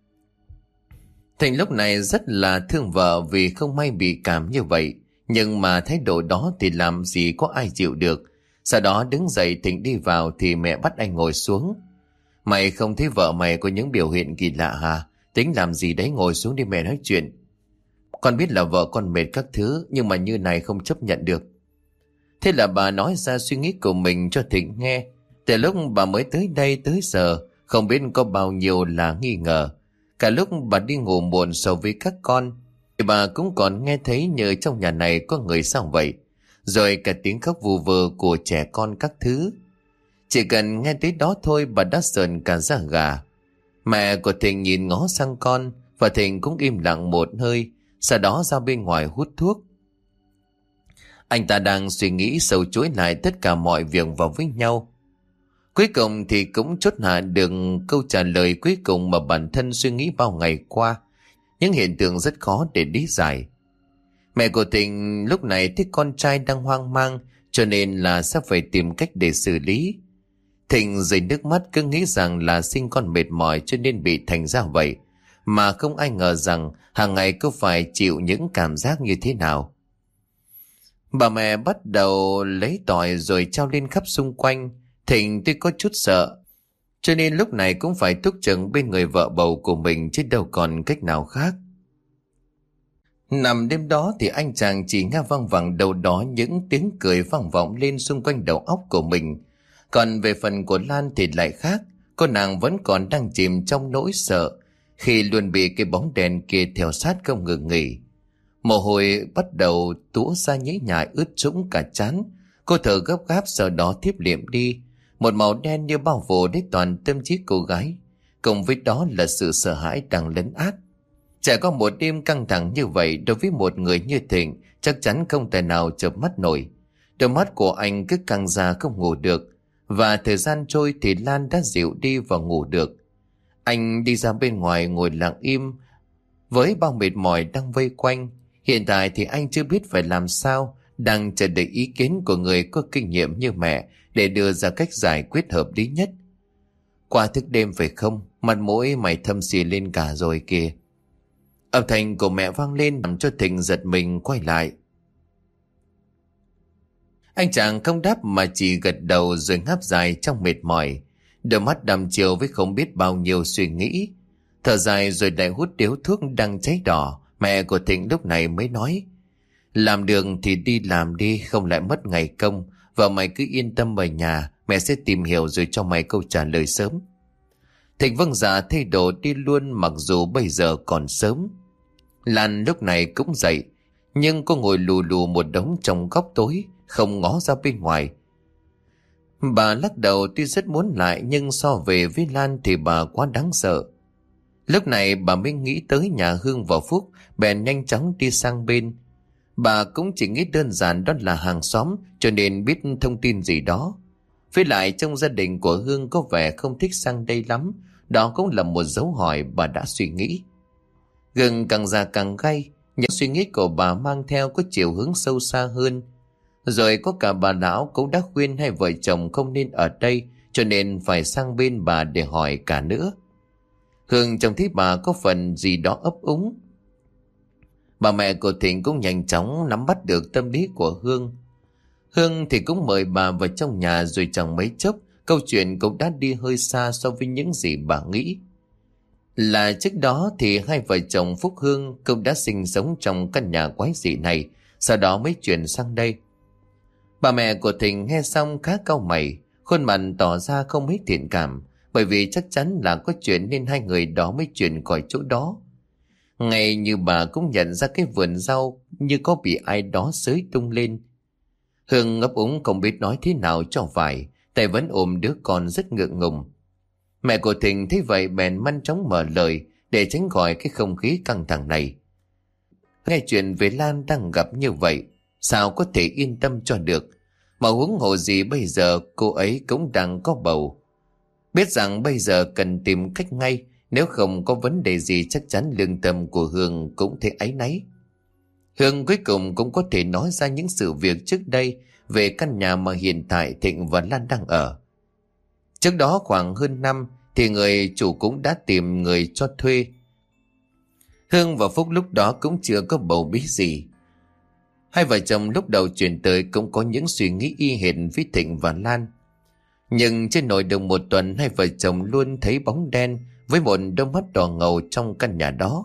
Thịnh lúc này rất là thương vợ vì không may bị cảm như vậy, nhưng mà thái độ đó thì làm gì có ai chịu được. Sau đó đứng dậy Thịnh đi vào thì mẹ bắt anh ngồi xuống. Mày không thấy vợ mày có những biểu hiện kỳ lạ hả? Tính làm gì đấy, ngồi xuống đi mẹ nói chuyện. Con biết là vợ con mệt các thứ, nhưng mà như này không chấp nhận được. Thế là bà nói ra suy nghĩ của mình cho Thịnh nghe. Từ lúc bà mới tới đây tới giờ, không biết có bao nhiêu là nghi ngờ. Cả lúc bà đi ngủ muộn so với các con, thì bà cũng còn nghe thấy như trong nhà này có người sao vậy. Rồi cả tiếng khóc vù vờ của trẻ con các thứ. Chỉ cần nghe tới đó thôi bà đã sờn cả da gà. Mẹ của Thịnh nhìn ngó sang con, và Thịnh cũng im lặng một hơi, sau đó ra bên ngoài hút thuốc. Anh ta đang suy nghĩ sâu chuỗi lại tất cả mọi việc vào với nhau. Cuối cùng thì cũng chốt hạ được câu trả lời cuối cùng mà bản thân suy nghĩ bao ngày qua. Những hiện tượng rất khó để lý giải. Mẹ của Thịnh lúc này thấy con trai đang hoang mang, cho nên là sẽ phải tìm cách để xử lý. Thịnh rơi nước mắt, cứ nghĩ rằng là sinh con mệt mỏi cho nên bị thành ra vậy, mà không ai ngờ rằng hàng ngày cứ phải chịu những cảm giác như thế nào. Bà mẹ bắt đầu lấy tỏi rồi trao lên khắp xung quanh. Thịnh tuy có chút sợ, cho nên lúc này cũng phải túc trực bên người vợ bầu của mình, chứ đâu còn cách nào khác. Nằm đêm đó thì anh chàng chỉ nghe văng vẳng đâu đó những tiếng cười vang vọng lên xung quanh đầu óc của mình. Còn về phần của Lan thì lại khác. Cô nàng vẫn còn đang chìm trong nỗi sợ khi luôn bị cái bóng đèn kia theo sát không ngừng nghỉ. Mồ hôi bắt đầu túa ra nhễ nhại ướt sũng cả trán. Cô thở gấp gáp, sau đó thiếp liệm đi. Một màu đen như bao phủ đến toàn tâm trí cô gái, cùng với đó là sự sợ hãi đang lấn át. Trải qua một đêm căng thẳng như vậy, đối với một người như Thịnh chắc chắn không thể nào chợp mắt nổi. Đôi mắt của anh cứ căng ra không ngủ được, và thời gian trôi thì Lan đã dịu đi và ngủ được. Anh đi ra bên ngoài ngồi lặng im với bao mệt mỏi đang vây quanh. Hiện tại thì anh chưa biết phải làm sao, đang chờ đợi ý kiến của người có kinh nghiệm như mẹ để đưa ra cách giải quyết hợp lý nhất. Qua thức đêm phải không? Mặt mũi mày thâm xì lên cả rồi kìa. Âm thanh của mẹ vang lên làm cho Thịnh giật mình quay lại. Anh chàng không đáp mà chỉ gật đầu rồi ngáp dài trong mệt mỏi, đôi mắt đăm chiều với không biết bao nhiêu suy nghĩ. Thở dài rồi lại hút điếu thuốc đang cháy đỏ. Mẹ của Thịnh lúc này mới nói: làm đường thì đi làm đi, không lại mất ngày công. Vợ mày cứ yên tâm ở nhà, mẹ sẽ tìm hiểu rồi cho mày câu trả lời sớm. Thịnh vâng dạ thay đồ đi luôn, mặc dù bây giờ còn sớm. Lan lúc này cũng dậy, nhưng cô ngồi lù lù một đống trong góc tối, không ngó ra bên ngoài. Bà lắc đầu, tuy rất muốn lại nhưng so về với Lan thì bà quá đáng sợ. Lúc này bà mới nghĩ tới nhà Hương và Phúc, bèn nhanh chóng đi sang bên. Bà cũng chỉ nghĩ đơn giản đó là hàng xóm, cho nên biết thông tin gì đó. Với lại trong gia đình của Hương có vẻ không thích sang đây lắm, đó cũng là một dấu hỏi bà đã suy nghĩ. Gừng càng già càng gay, những suy nghĩ của bà mang theo có chiều hướng sâu xa hơn. Rồi có cả bà lão cũng đã khuyên hai vợ chồng không nên ở đây, cho nên phải sang bên bà để hỏi cả nữa. Hương trông thấy bà có phần gì đó ấp úng. Bà mẹ của Thịnh cũng nhanh chóng nắm bắt được tâm lý của Hương. Hương thì cũng mời bà vào trong nhà, rồi chẳng mấy chốc câu chuyện cũng đã đi hơi xa so với những gì bà nghĩ. Là trước đó thì hai vợ chồng Phúc Hương cũng đã sinh sống trong căn nhà quái dị này, sau đó mới chuyển sang đây. Bà mẹ của Thịnh nghe xong khá cau mày, khuôn mặt tỏ ra không mấy thiện cảm, bởi vì chắc chắn là có chuyện nên hai người đó mới chuyển khỏi chỗ đó. Ngay như bà cũng nhận ra cái vườn rau như có bị ai đó xới tung lên. Hương ngấp úng không biết nói thế nào cho phải, tay vẫn ôm đứa con rất ngượng ngùng. Mẹ của Thịnh thấy vậy bèn nhanh chóng mở lời để tránh khỏi cái không khí căng thẳng này. Nghe chuyện về Lan đang gặp như vậy, sao có thể yên tâm cho được, mà huống hồ gì bây giờ cô ấy cũng đang có bầu. Biết rằng bây giờ cần tìm cách ngay, nếu không có vấn đề gì chắc chắn lương tâm của Hương cũng thấy áy náy. Hương cuối cùng cũng có thể nói ra những sự việc trước đây về căn nhà mà hiện tại Thịnh và Lan đang ở. Trước đó khoảng hơn năm thì người chủ cũng đã tìm người cho thuê. Hương và Phúc lúc đó cũng chưa có bầu bí gì. Hai vợ chồng lúc đầu chuyển tới cũng có những suy nghĩ y hệt với Thịnh và Lan. Nhưng trên nỗi được một tuần, hai vợ chồng luôn thấy bóng đen với một đôi mắt đỏ ngầu trong căn nhà đó.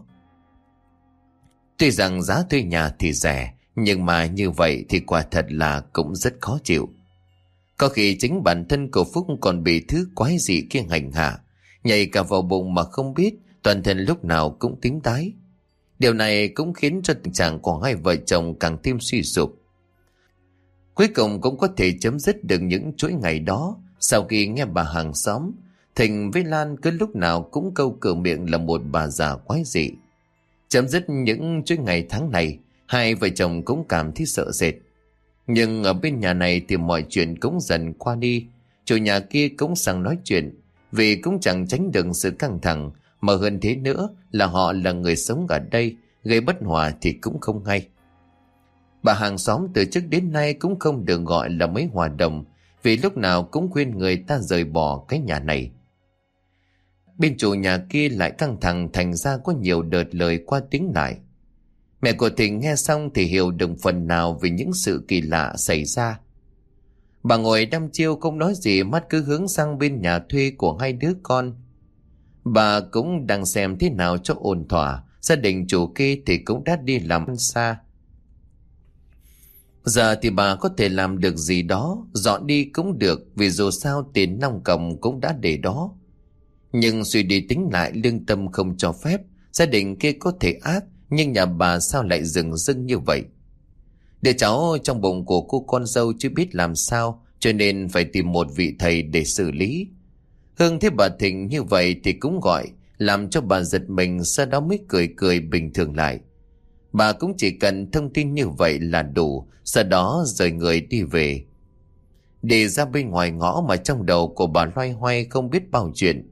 Tuy rằng giá thuê nhà thì rẻ, nhưng mà như vậy thì quả thật là cũng rất khó chịu. Có khi chính bản thân của Phúc còn bị thứ quái dị kia hành hạ, nhảy cả vào bụng mà không biết, toàn thân lúc nào cũng tím tái. Điều này cũng khiến cho tình trạng của hai vợ chồng càng thêm suy sụp. Cuối cùng cũng có thể chấm dứt được những chuỗi ngày đó. Sau khi nghe bà hàng xóm, Thịnh với Lan cứ lúc nào cũng câu cửa miệng là một bà già quái dị. Chấm dứt những chuỗi ngày tháng này, hai vợ chồng cũng cảm thấy sợ sệt. Nhưng ở bên nhà này thì mọi chuyện cũng dần qua đi. Chủ nhà kia cũng sang nói chuyện, vì cũng chẳng tránh được sự căng thẳng, mà hơn thế nữa là họ là người sống ở đây, gây bất hòa thì cũng không hay. Bà hàng xóm từ trước đến nay cũng không được gọi là mấy hòa đồng, vì lúc nào cũng khuyên người ta rời bỏ cái nhà này. Bên chủ nhà kia lại căng thẳng, thành ra có nhiều đợt lời qua tiếng lại. Mẹ của Thịnh nghe xong thì hiểu được phần nào về những sự kỳ lạ xảy ra. Bà ngồi đăm chiêu không nói gì, mắt cứ hướng sang bên nhà thuê của hai đứa con. Bà cũng đang xem thế nào cho ổn thỏa, gia đình chủ kia thì cũng đã đi làm ăn xa. Giờ thì bà có thể làm được gì đó, dọn đi cũng được, vì dù sao tiền nong còng cũng đã để đó. Nhưng suy đi tính lại, lương tâm không cho phép. Gia đình kia có thể ác, nhưng nhà bà sao lại dừng dưng như vậy? Đứa cháu trong bụng của cô con dâu chưa biết làm sao, cho nên phải tìm một vị thầy để xử lý. Hương thấy bà Thịnh như vậy thì cũng gọi, làm cho bà giật mình, sau đó mới cười cười bình thường lại. Bà cũng chỉ cần thông tin như vậy là đủ, sau đó rời người đi về. Đi ra bên ngoài ngõ mà trong đầu của bà loay hoay không biết bao chuyện.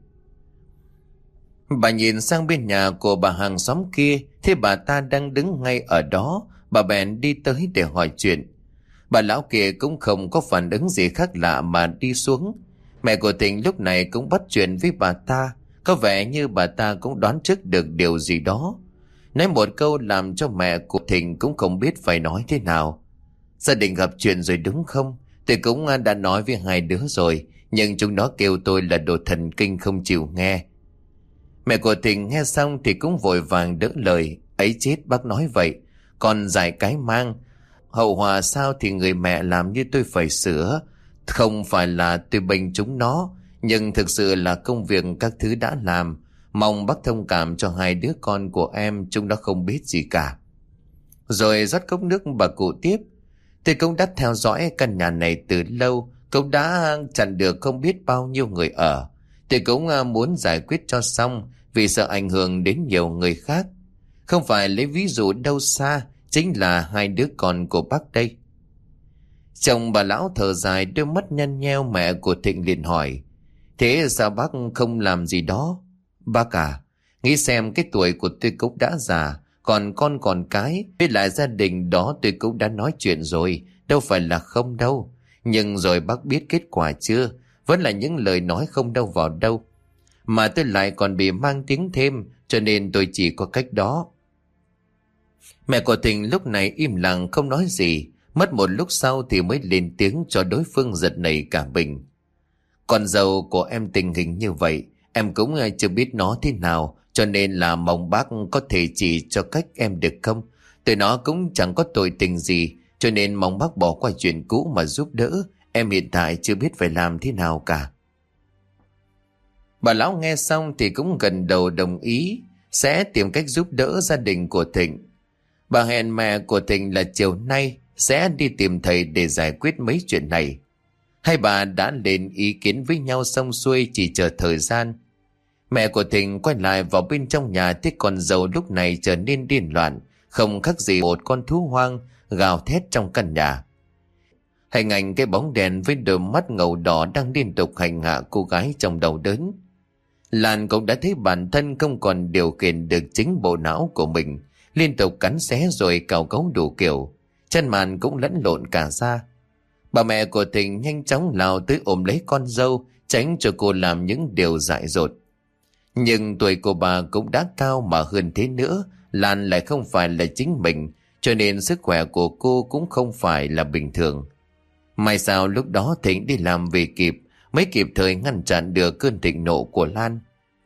Bà nhìn sang bên nhà của bà hàng xóm kia, thấy bà ta đang đứng ngay ở đó. Bà bèn đi tới để hỏi chuyện. Bà lão kia cũng không có phản ứng gì khác lạ mà đi xuống. Mẹ của Thịnh lúc này cũng bắt chuyện với bà ta, có vẻ như bà ta cũng đoán trước được điều gì đó. Nói một câu làm cho mẹ của Thịnh cũng không biết phải nói thế nào. Gia đình gặp chuyện rồi đúng không? Tôi cũng đã nói với hai đứa rồi, nhưng chúng nó kêu tôi là đồ thần kinh không chịu nghe. Mẹ của Thịnh nghe xong thì cũng vội vàng đỡ lời. Ấy chết, bác nói vậy, còn giải cái mang. Hậu hòa sao thì người mẹ làm như tôi phải sửa. Không phải là tôi bênh chúng nó, nhưng thực sự là công việc các thứ đã làm. Mong bác thông cảm cho hai đứa con của em, chúng nó không biết gì cả. Rồi rót cốc nước bà cụ tiếp. Tôi cũng đã theo dõi căn nhà này từ lâu, cũng đã chặn được không biết bao nhiêu người ở. Tôi cũng muốn giải quyết cho xong, vì sợ ảnh hưởng đến nhiều người khác. Không phải lấy ví dụ đâu xa, chính là hai đứa con của bác đây. Chồng bà lão thở dài, đôi mắt nhăn nheo. Mẹ của Thịnh liền hỏi, thế sao bác không làm gì đó? Bác à, nghĩ xem cái tuổi của tôi cũng đã già, còn con còn cái, với lại gia đình đó tôi cũng đã nói chuyện rồi, đâu phải là không đâu. Nhưng rồi bác biết kết quả chưa? Vẫn là những lời nói không đâu vào đâu. Mà tôi lại còn bị mang tiếng thêm, cho nên tôi chỉ có cách đó. Mẹ của Thịnh lúc này im lặng không nói gì. Mất một lúc sau thì mới lên tiếng cho đối phương giật nảy cả mình. Con dâu của em tình hình như vậy, em cũng chưa biết nó thế nào, cho nên là mong bác có thể chỉ cho cách em được không? Tụi nó cũng chẳng có tội tình gì, cho nên mong bác bỏ qua chuyện cũ mà giúp đỡ. Em hiện tại chưa biết phải làm thế nào cả. Bà lão nghe xong thì cũng gần đầu đồng ý, sẽ tìm cách giúp đỡ gia đình của Thịnh. Bà hẹn mẹ của Thịnh là chiều nay sẽ đi tìm thầy để giải quyết mấy chuyện này. Hai bà đã lên ý kiến với nhau xong xuôi, chỉ chờ thời gian. Mẹ của Thịnh quay lại vào bên trong nhà, thấy con dâu lúc này trở nên điên loạn, không khác gì một con thú hoang gào thét trong căn nhà. Hình ảnh cái bóng đèn với đôi mắt ngầu đỏ đang liên tục hành hạ cô gái trong đầu đớn. Lan cũng đã thấy bản thân không còn điều khiển được chính bộ não của mình, liên tục cắn xé rồi cào cấu đủ kiểu, chân màn cũng lẫn lộn cả ra. Bà mẹ của Thịnh nhanh chóng lao tới ôm lấy con dâu, tránh cho cô làm những điều dại dột. Nhưng tuổi của bà cũng đã cao, mà hơn thế nữa, Lan lại không phải là chính mình, cho nên sức khỏe của cô cũng không phải là bình thường. May sao lúc đó Thịnh đi làm về kịp, mới kịp thời ngăn chặn được cơn thịnh nộ của Lan.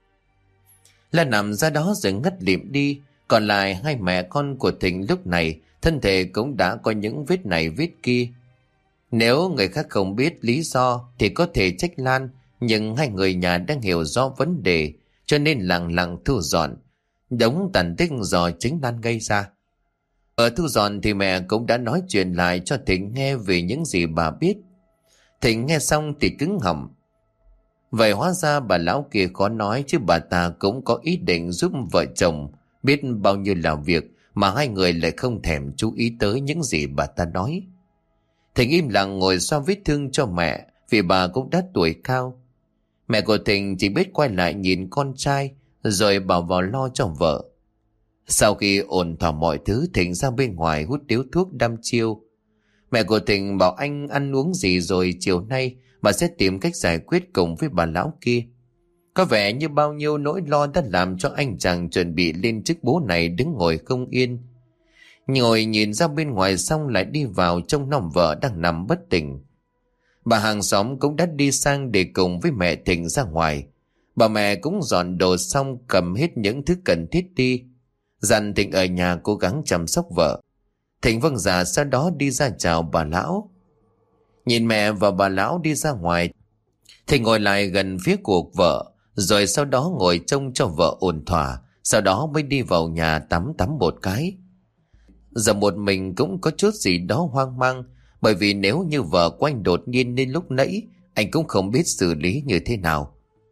Lan nằm ra đó rồi ngất lịm đi. Còn lại hai mẹ con của Thịnh lúc này thân thể cũng đã có những vết này vết kia. Nếu người khác không biết lý do thì có thể trách Lan, nhưng hai người nhà đang hiểu rõ vấn đề, cho nên lặng lặng thu dọn đống tàn tích do chính Lan gây ra. Ở thu dọn thì mẹ cũng đã nói chuyện lại cho Thịnh nghe về những gì bà biết. Thịnh nghe xong thì cứng họng. Vậy hóa ra bà lão kia khó nói, chứ bà ta cũng có ý định giúp vợ chồng biết bao nhiêu là việc, mà hai người lại không thèm chú ý tới những gì bà ta nói. Thịnh im lặng ngồi xoa vết thương cho mẹ, vì bà cũng đã tuổi cao. Mẹ của Thịnh chỉ biết quay lại nhìn con trai, rồi bảo vào lo cho vợ. Sau khi ổn thỏa mọi thứ, Thịnh ra bên ngoài hút điếu thuốc đăm chiêu. Mẹ của Thịnh bảo anh ăn uống gì rồi chiều nay bà sẽ tìm cách giải quyết cùng với bà lão kia. Có vẻ như bao nhiêu nỗi lo đã làm cho anh chàng chuẩn bị lên chức bố này đứng ngồi không yên. Ngồi nhìn ra bên ngoài xong lại đi vào trông nom vợ đang nằm bất tỉnh. Bà hàng xóm cũng đã đi sang để cùng với mẹ Thịnh ra ngoài. Bà mẹ cũng dọn đồ xong, cầm hết những thứ cần thiết đi, dặn Thịnh ở nhà cố gắng chăm sóc vợ. Thịnh vâng dạ, sau đó đi ra chào bà lão. Nhìn mẹ và bà lão đi ra ngoài, Thịnh ngồi lại gần phía của vợ, rồi sau đó ngồi trông cho vợ ổn thỏa, sau đó mới đi vào nhà tắm tắm một cái. Giờ một mình cũng có chút gì đó hoang mang, bởi vì nếu như vợ của anh đột nhiên đến lúc nãy, anh cũng không biết xử lý như thế nào.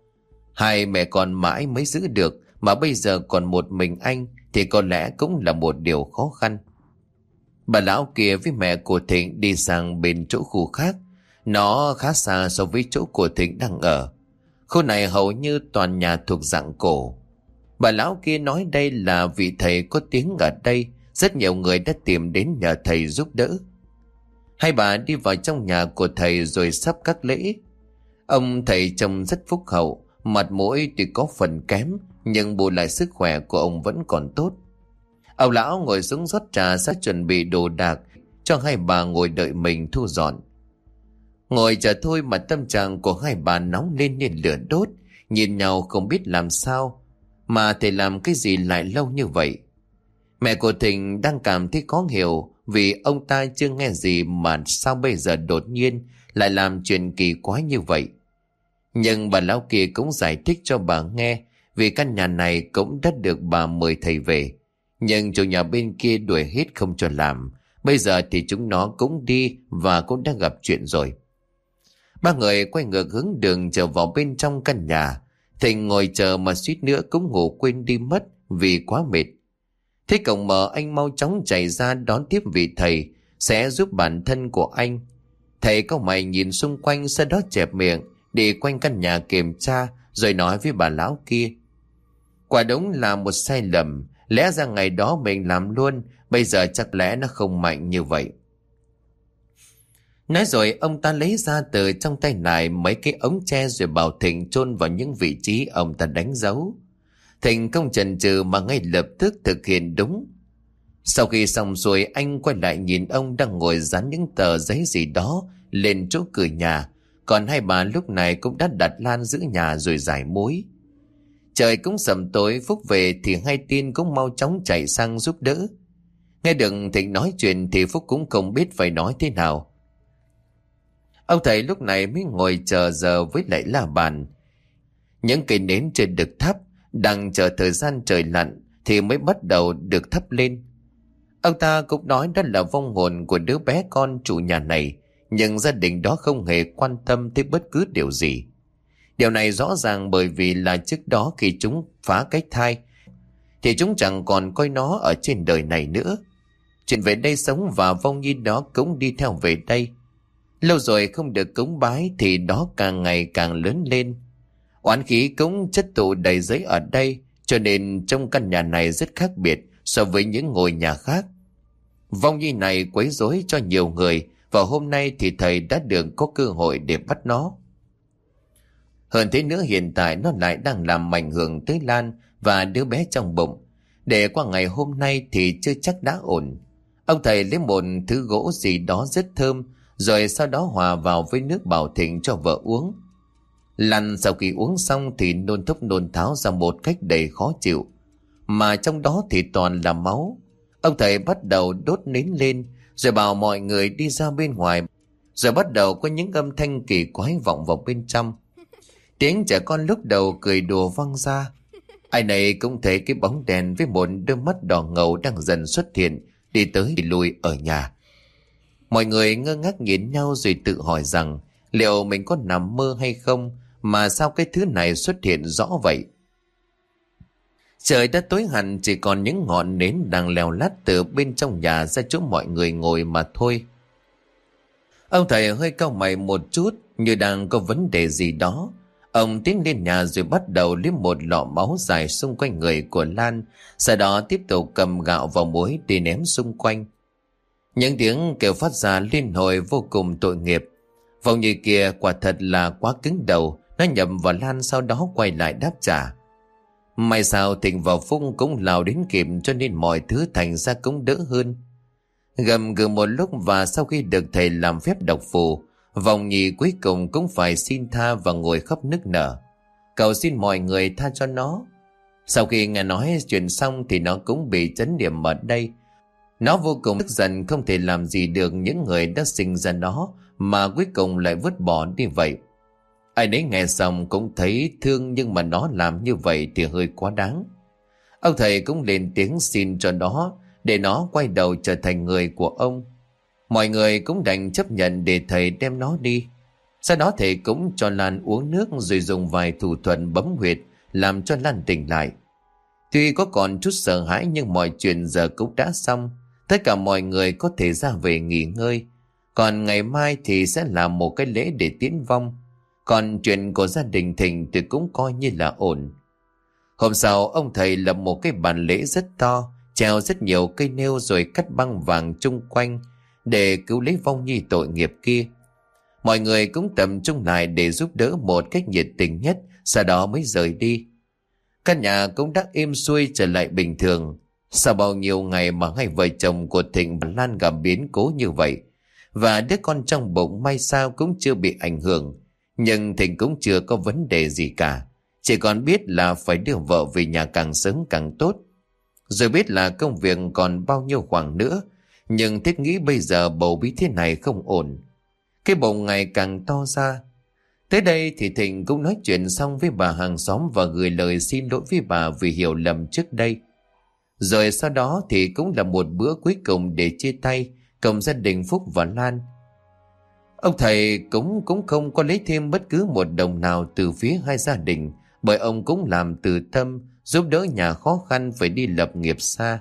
Hai mẹ con mãi mới giữ được, mà bây giờ còn một mình anh thì có lẽ cũng là một điều khó khăn. Bà lão kia với mẹ của Thịnh đi sang bên chỗ khu khác. Nó khá xa so với chỗ của Thịnh đang ở. Khu này hầu như toàn nhà thuộc dạng cổ. Bà lão kia nói đây là vị thầy có tiếng ở đây, rất nhiều người đã tìm đến nhờ thầy giúp đỡ. Hai bà đi vào trong nhà của thầy rồi sắp các lễ. Ông thầy trông rất phúc hậu, mặt mũi tuy có phần kém, nhưng bù lại sức khỏe của ông vẫn còn tốt. Ông lão ngồi xuống rót trà, sẽ chuẩn bị đồ đạc cho hai bà ngồi đợi mình thu dọn. Ngồi chờ thôi mà tâm trạng của hai bà nóng lên như lửa đốt, nhìn nhau không biết làm sao, mà thầy làm cái gì lại lâu như vậy. Mẹ của Thịnh đang cảm thấy khó hiểu, vì ông ta chưa nghe gì mà sao bây giờ đột nhiên lại làm chuyện kỳ quái như vậy. Nhưng bà lão kia cũng giải thích cho bà nghe, vì căn nhà này cũng đã được bà mời thầy về, nhưng chủ nhà bên kia đuổi hết không cho làm. Bây giờ thì chúng nó cũng đi và cũng đã gặp chuyện rồi. Ba người quay ngược hướng đường trở vào bên trong căn nhà. Thịnh ngồi chờ mà suýt nữa cũng ngủ quên đi mất vì quá mệt. Thấy cổng mở, anh mau chóng chạy ra đón tiếp vị thầy sẽ giúp bản thân của anh. Thầy cau mày nhìn xung quanh, sau đó chẹp miệng đi quanh căn nhà kiểm tra, rồi nói với bà lão kia: quả đúng là một sai lầm, lẽ ra ngày đó mình làm luôn, bây giờ chắc lẽ nó không mạnh như vậy. Nói rồi ông ta lấy ra từ trong tay lại mấy cái ống tre, rồi bảo Thịnh chôn vào những vị trí ông ta đánh dấu. Thịnh không chần chừ mà ngay lập tức thực hiện đúng. Sau khi xong rồi, anh quay lại nhìn ông đang ngồi dán những tờ giấy gì đó lên chỗ cửa nhà, còn hai bà lúc này cũng đã đặt Lan giữ nhà rồi giải mối. Trời cũng sầm tối, Phúc về thì hai tin cũng mau chóng chạy sang giúp đỡ. Nghe được Thịnh nói chuyện thì Phúc cũng không biết phải nói thế nào. Ông thầy lúc này mới ngồi chờ giờ với lại la bàn. Những cây nến trên được thắp, đang chờ thời gian trời lặn thì mới bắt đầu được thắp lên. Ông ta cũng nói đó là vong hồn của đứa bé con chủ nhà này, nhưng gia đình đó không hề quan tâm tới bất cứ điều gì. Điều này rõ ràng bởi vì là trước đó khi chúng phá cái thai thì chúng chẳng còn coi nó ở trên đời này nữa. Chuyện về đây sống và vong nhi đó cũng đi theo về đây. Lâu rồi không được cúng bái thì đó càng ngày càng lớn lên. Oán khí cũng chất tụ đầy giấy ở đây, cho nên trong căn nhà này rất khác biệt so với những ngôi nhà khác. Vong nhi này quấy rối cho nhiều người, và hôm nay thì thầy đã được có cơ hội để bắt nó. Hơn thế nữa, hiện tại nó lại đang làm ảnh hưởng tới Lan và đứa bé trong bụng. Để qua ngày hôm nay thì chưa chắc đã ổn. Ông thầy lấy một thứ gỗ gì đó rất thơm, rồi sau đó hòa vào với nước bảo thịnh cho vợ uống. Lan sau khi uống xong thì nôn thốc nôn tháo ra một cách đầy khó chịu, mà trong đó thì toàn là máu. Ông thầy bắt đầu đốt nến lên, rồi bảo mọi người đi ra bên ngoài, rồi bắt đầu có những âm thanh kỳ quái vọng vào bên trong. Tiếng trẻ con lúc đầu cười đùa vang ra. Ai nấy cũng thấy cái bóng đèn với một đôi mắt đỏ ngầu đang dần xuất hiện, đi tới đi lui ở nhà. Mọi người ngơ ngác nhìn nhau rồi tự hỏi rằng liệu mình có nằm mơ hay không, mà sao cái thứ này xuất hiện rõ vậy. Trời đã tối hẳn, chỉ còn những ngọn nến đang leo lắt từ bên trong nhà ra chỗ mọi người ngồi mà thôi. Ông thầy hơi cau mày một chút, như đang có vấn đề gì đó. Ông tiến lên nhà rồi bắt đầu liếm một lọ máu dài xung quanh người của Lan, sau đó tiếp tục cầm gạo vào muối đi ném xung quanh. Những tiếng kêu phát ra liên hồi vô cùng tội nghiệp. Vòng như kia quả thật là quá cứng đầu, nó nhầm vào Lan sau đó quay lại đáp trả. May sao Thịnh và Phúc cũng lao đến kịp, cho nên mọi thứ thành ra cũng đỡ hơn. Gầm gừ một lúc và sau khi được thầy làm phép đọc phù, Vòng nhì cuối cùng cũng phải xin tha và ngồi khóc nức nở, cầu xin mọi người tha cho nó. Sau khi nghe nói chuyện xong thì nó cũng bị chấn điểm ở đây. Nó vô cùng tức giận, không thể làm gì được những người đã sinh ra nó mà cuối cùng lại vứt bỏ đi vậy. Ai nấy nghe xong cũng thấy thương, nhưng mà nó làm như vậy thì hơi quá đáng. Ông thầy cũng lên tiếng xin cho nó, để nó quay đầu trở thành người của ông. Mọi người cũng đành chấp nhận để thầy đem nó đi. Sau đó thầy cũng cho Lan uống nước, rồi dùng vài thủ thuật bấm huyệt làm cho Lan tỉnh lại. Tuy có còn chút sợ hãi nhưng mọi chuyện giờ cũng đã xong. Tất cả mọi người có thể ra về nghỉ ngơi. Còn ngày mai thì sẽ làm một cái lễ để tiễn vong. Còn chuyện của gia đình Thịnh thì cũng coi như là ổn. Hôm sau, ông thầy lập một cái bàn lễ rất to, treo rất nhiều cây nêu rồi cắt băng vàng chung quanh để cứu lấy vong nhi tội nghiệp kia. Mọi người cũng tập trung lại để giúp đỡ một cách nhiệt tình nhất, sau đó mới rời đi. Căn nhà cũng đã êm xuôi trở lại bình thường. Sau bao nhiêu ngày mà hai vợ chồng của Thịnh và Lan gặp biến cố như vậy, và đứa con trong bụng may sao cũng chưa bị ảnh hưởng, nhưng Thịnh cũng chưa có vấn đề gì cả, chỉ còn biết là phải đưa vợ về nhà càng sớm càng tốt. Rồi biết là công việc còn bao nhiêu khoảng nữa, nhưng thiết nghĩ bây giờ bầu bí thế này không ổn. Cái bụng ngày càng to ra. Tới đây thì Thịnh cũng nói chuyện xong với bà hàng xóm và gửi lời xin lỗi với bà vì hiểu lầm trước đây. Rồi sau đó thì cũng là một bữa cuối cùng để chia tay cùng gia đình Phúc và Lan. Ông thầy cũng cũng không có lấy thêm bất cứ một đồng nào từ phía hai gia đình, bởi ông cũng làm từ tâm giúp đỡ nhà khó khăn phải đi lập nghiệp xa.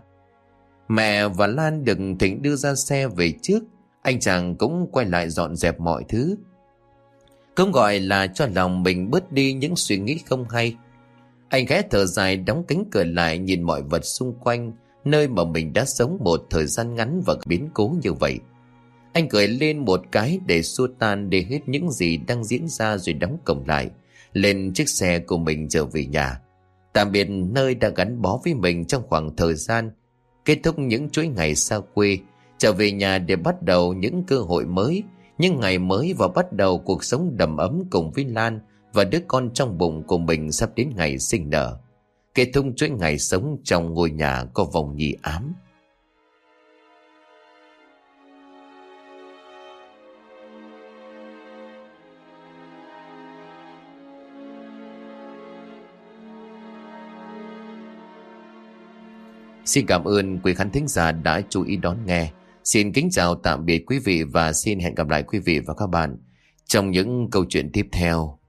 Mẹ và Lan được Thịnh đưa ra xe về trước, anh chàng cũng quay lại dọn dẹp mọi thứ, cũng gọi là cho lòng mình bớt đi những suy nghĩ không hay. Anh khẽ thở dài, đóng cánh cửa lại, nhìn mọi vật xung quanh nơi mà mình đã sống một thời gian ngắn và biến cố như vậy. Anh cười lên một cái để xua tan đi hết những gì đang diễn ra, rồi đóng cổng lại, lên chiếc xe của mình trở về nhà, tạm biệt nơi đã gắn bó với mình trong khoảng thời gian, kết thúc những chuỗi ngày xa quê, trở về nhà để bắt đầu những cơ hội mới, những ngày mới, và bắt đầu cuộc sống đầm ấm cùng với Lan và đứa con trong bụng của mình sắp đến ngày sinh nở, kết thúc chuỗi ngày sống trong ngôi nhà có vòng nhì ám. Xin cảm ơn quý khán thính giả đã chú ý đón nghe. Xin kính chào tạm biệt quý vị và xin hẹn gặp lại quý vị và các bạn trong những câu chuyện tiếp theo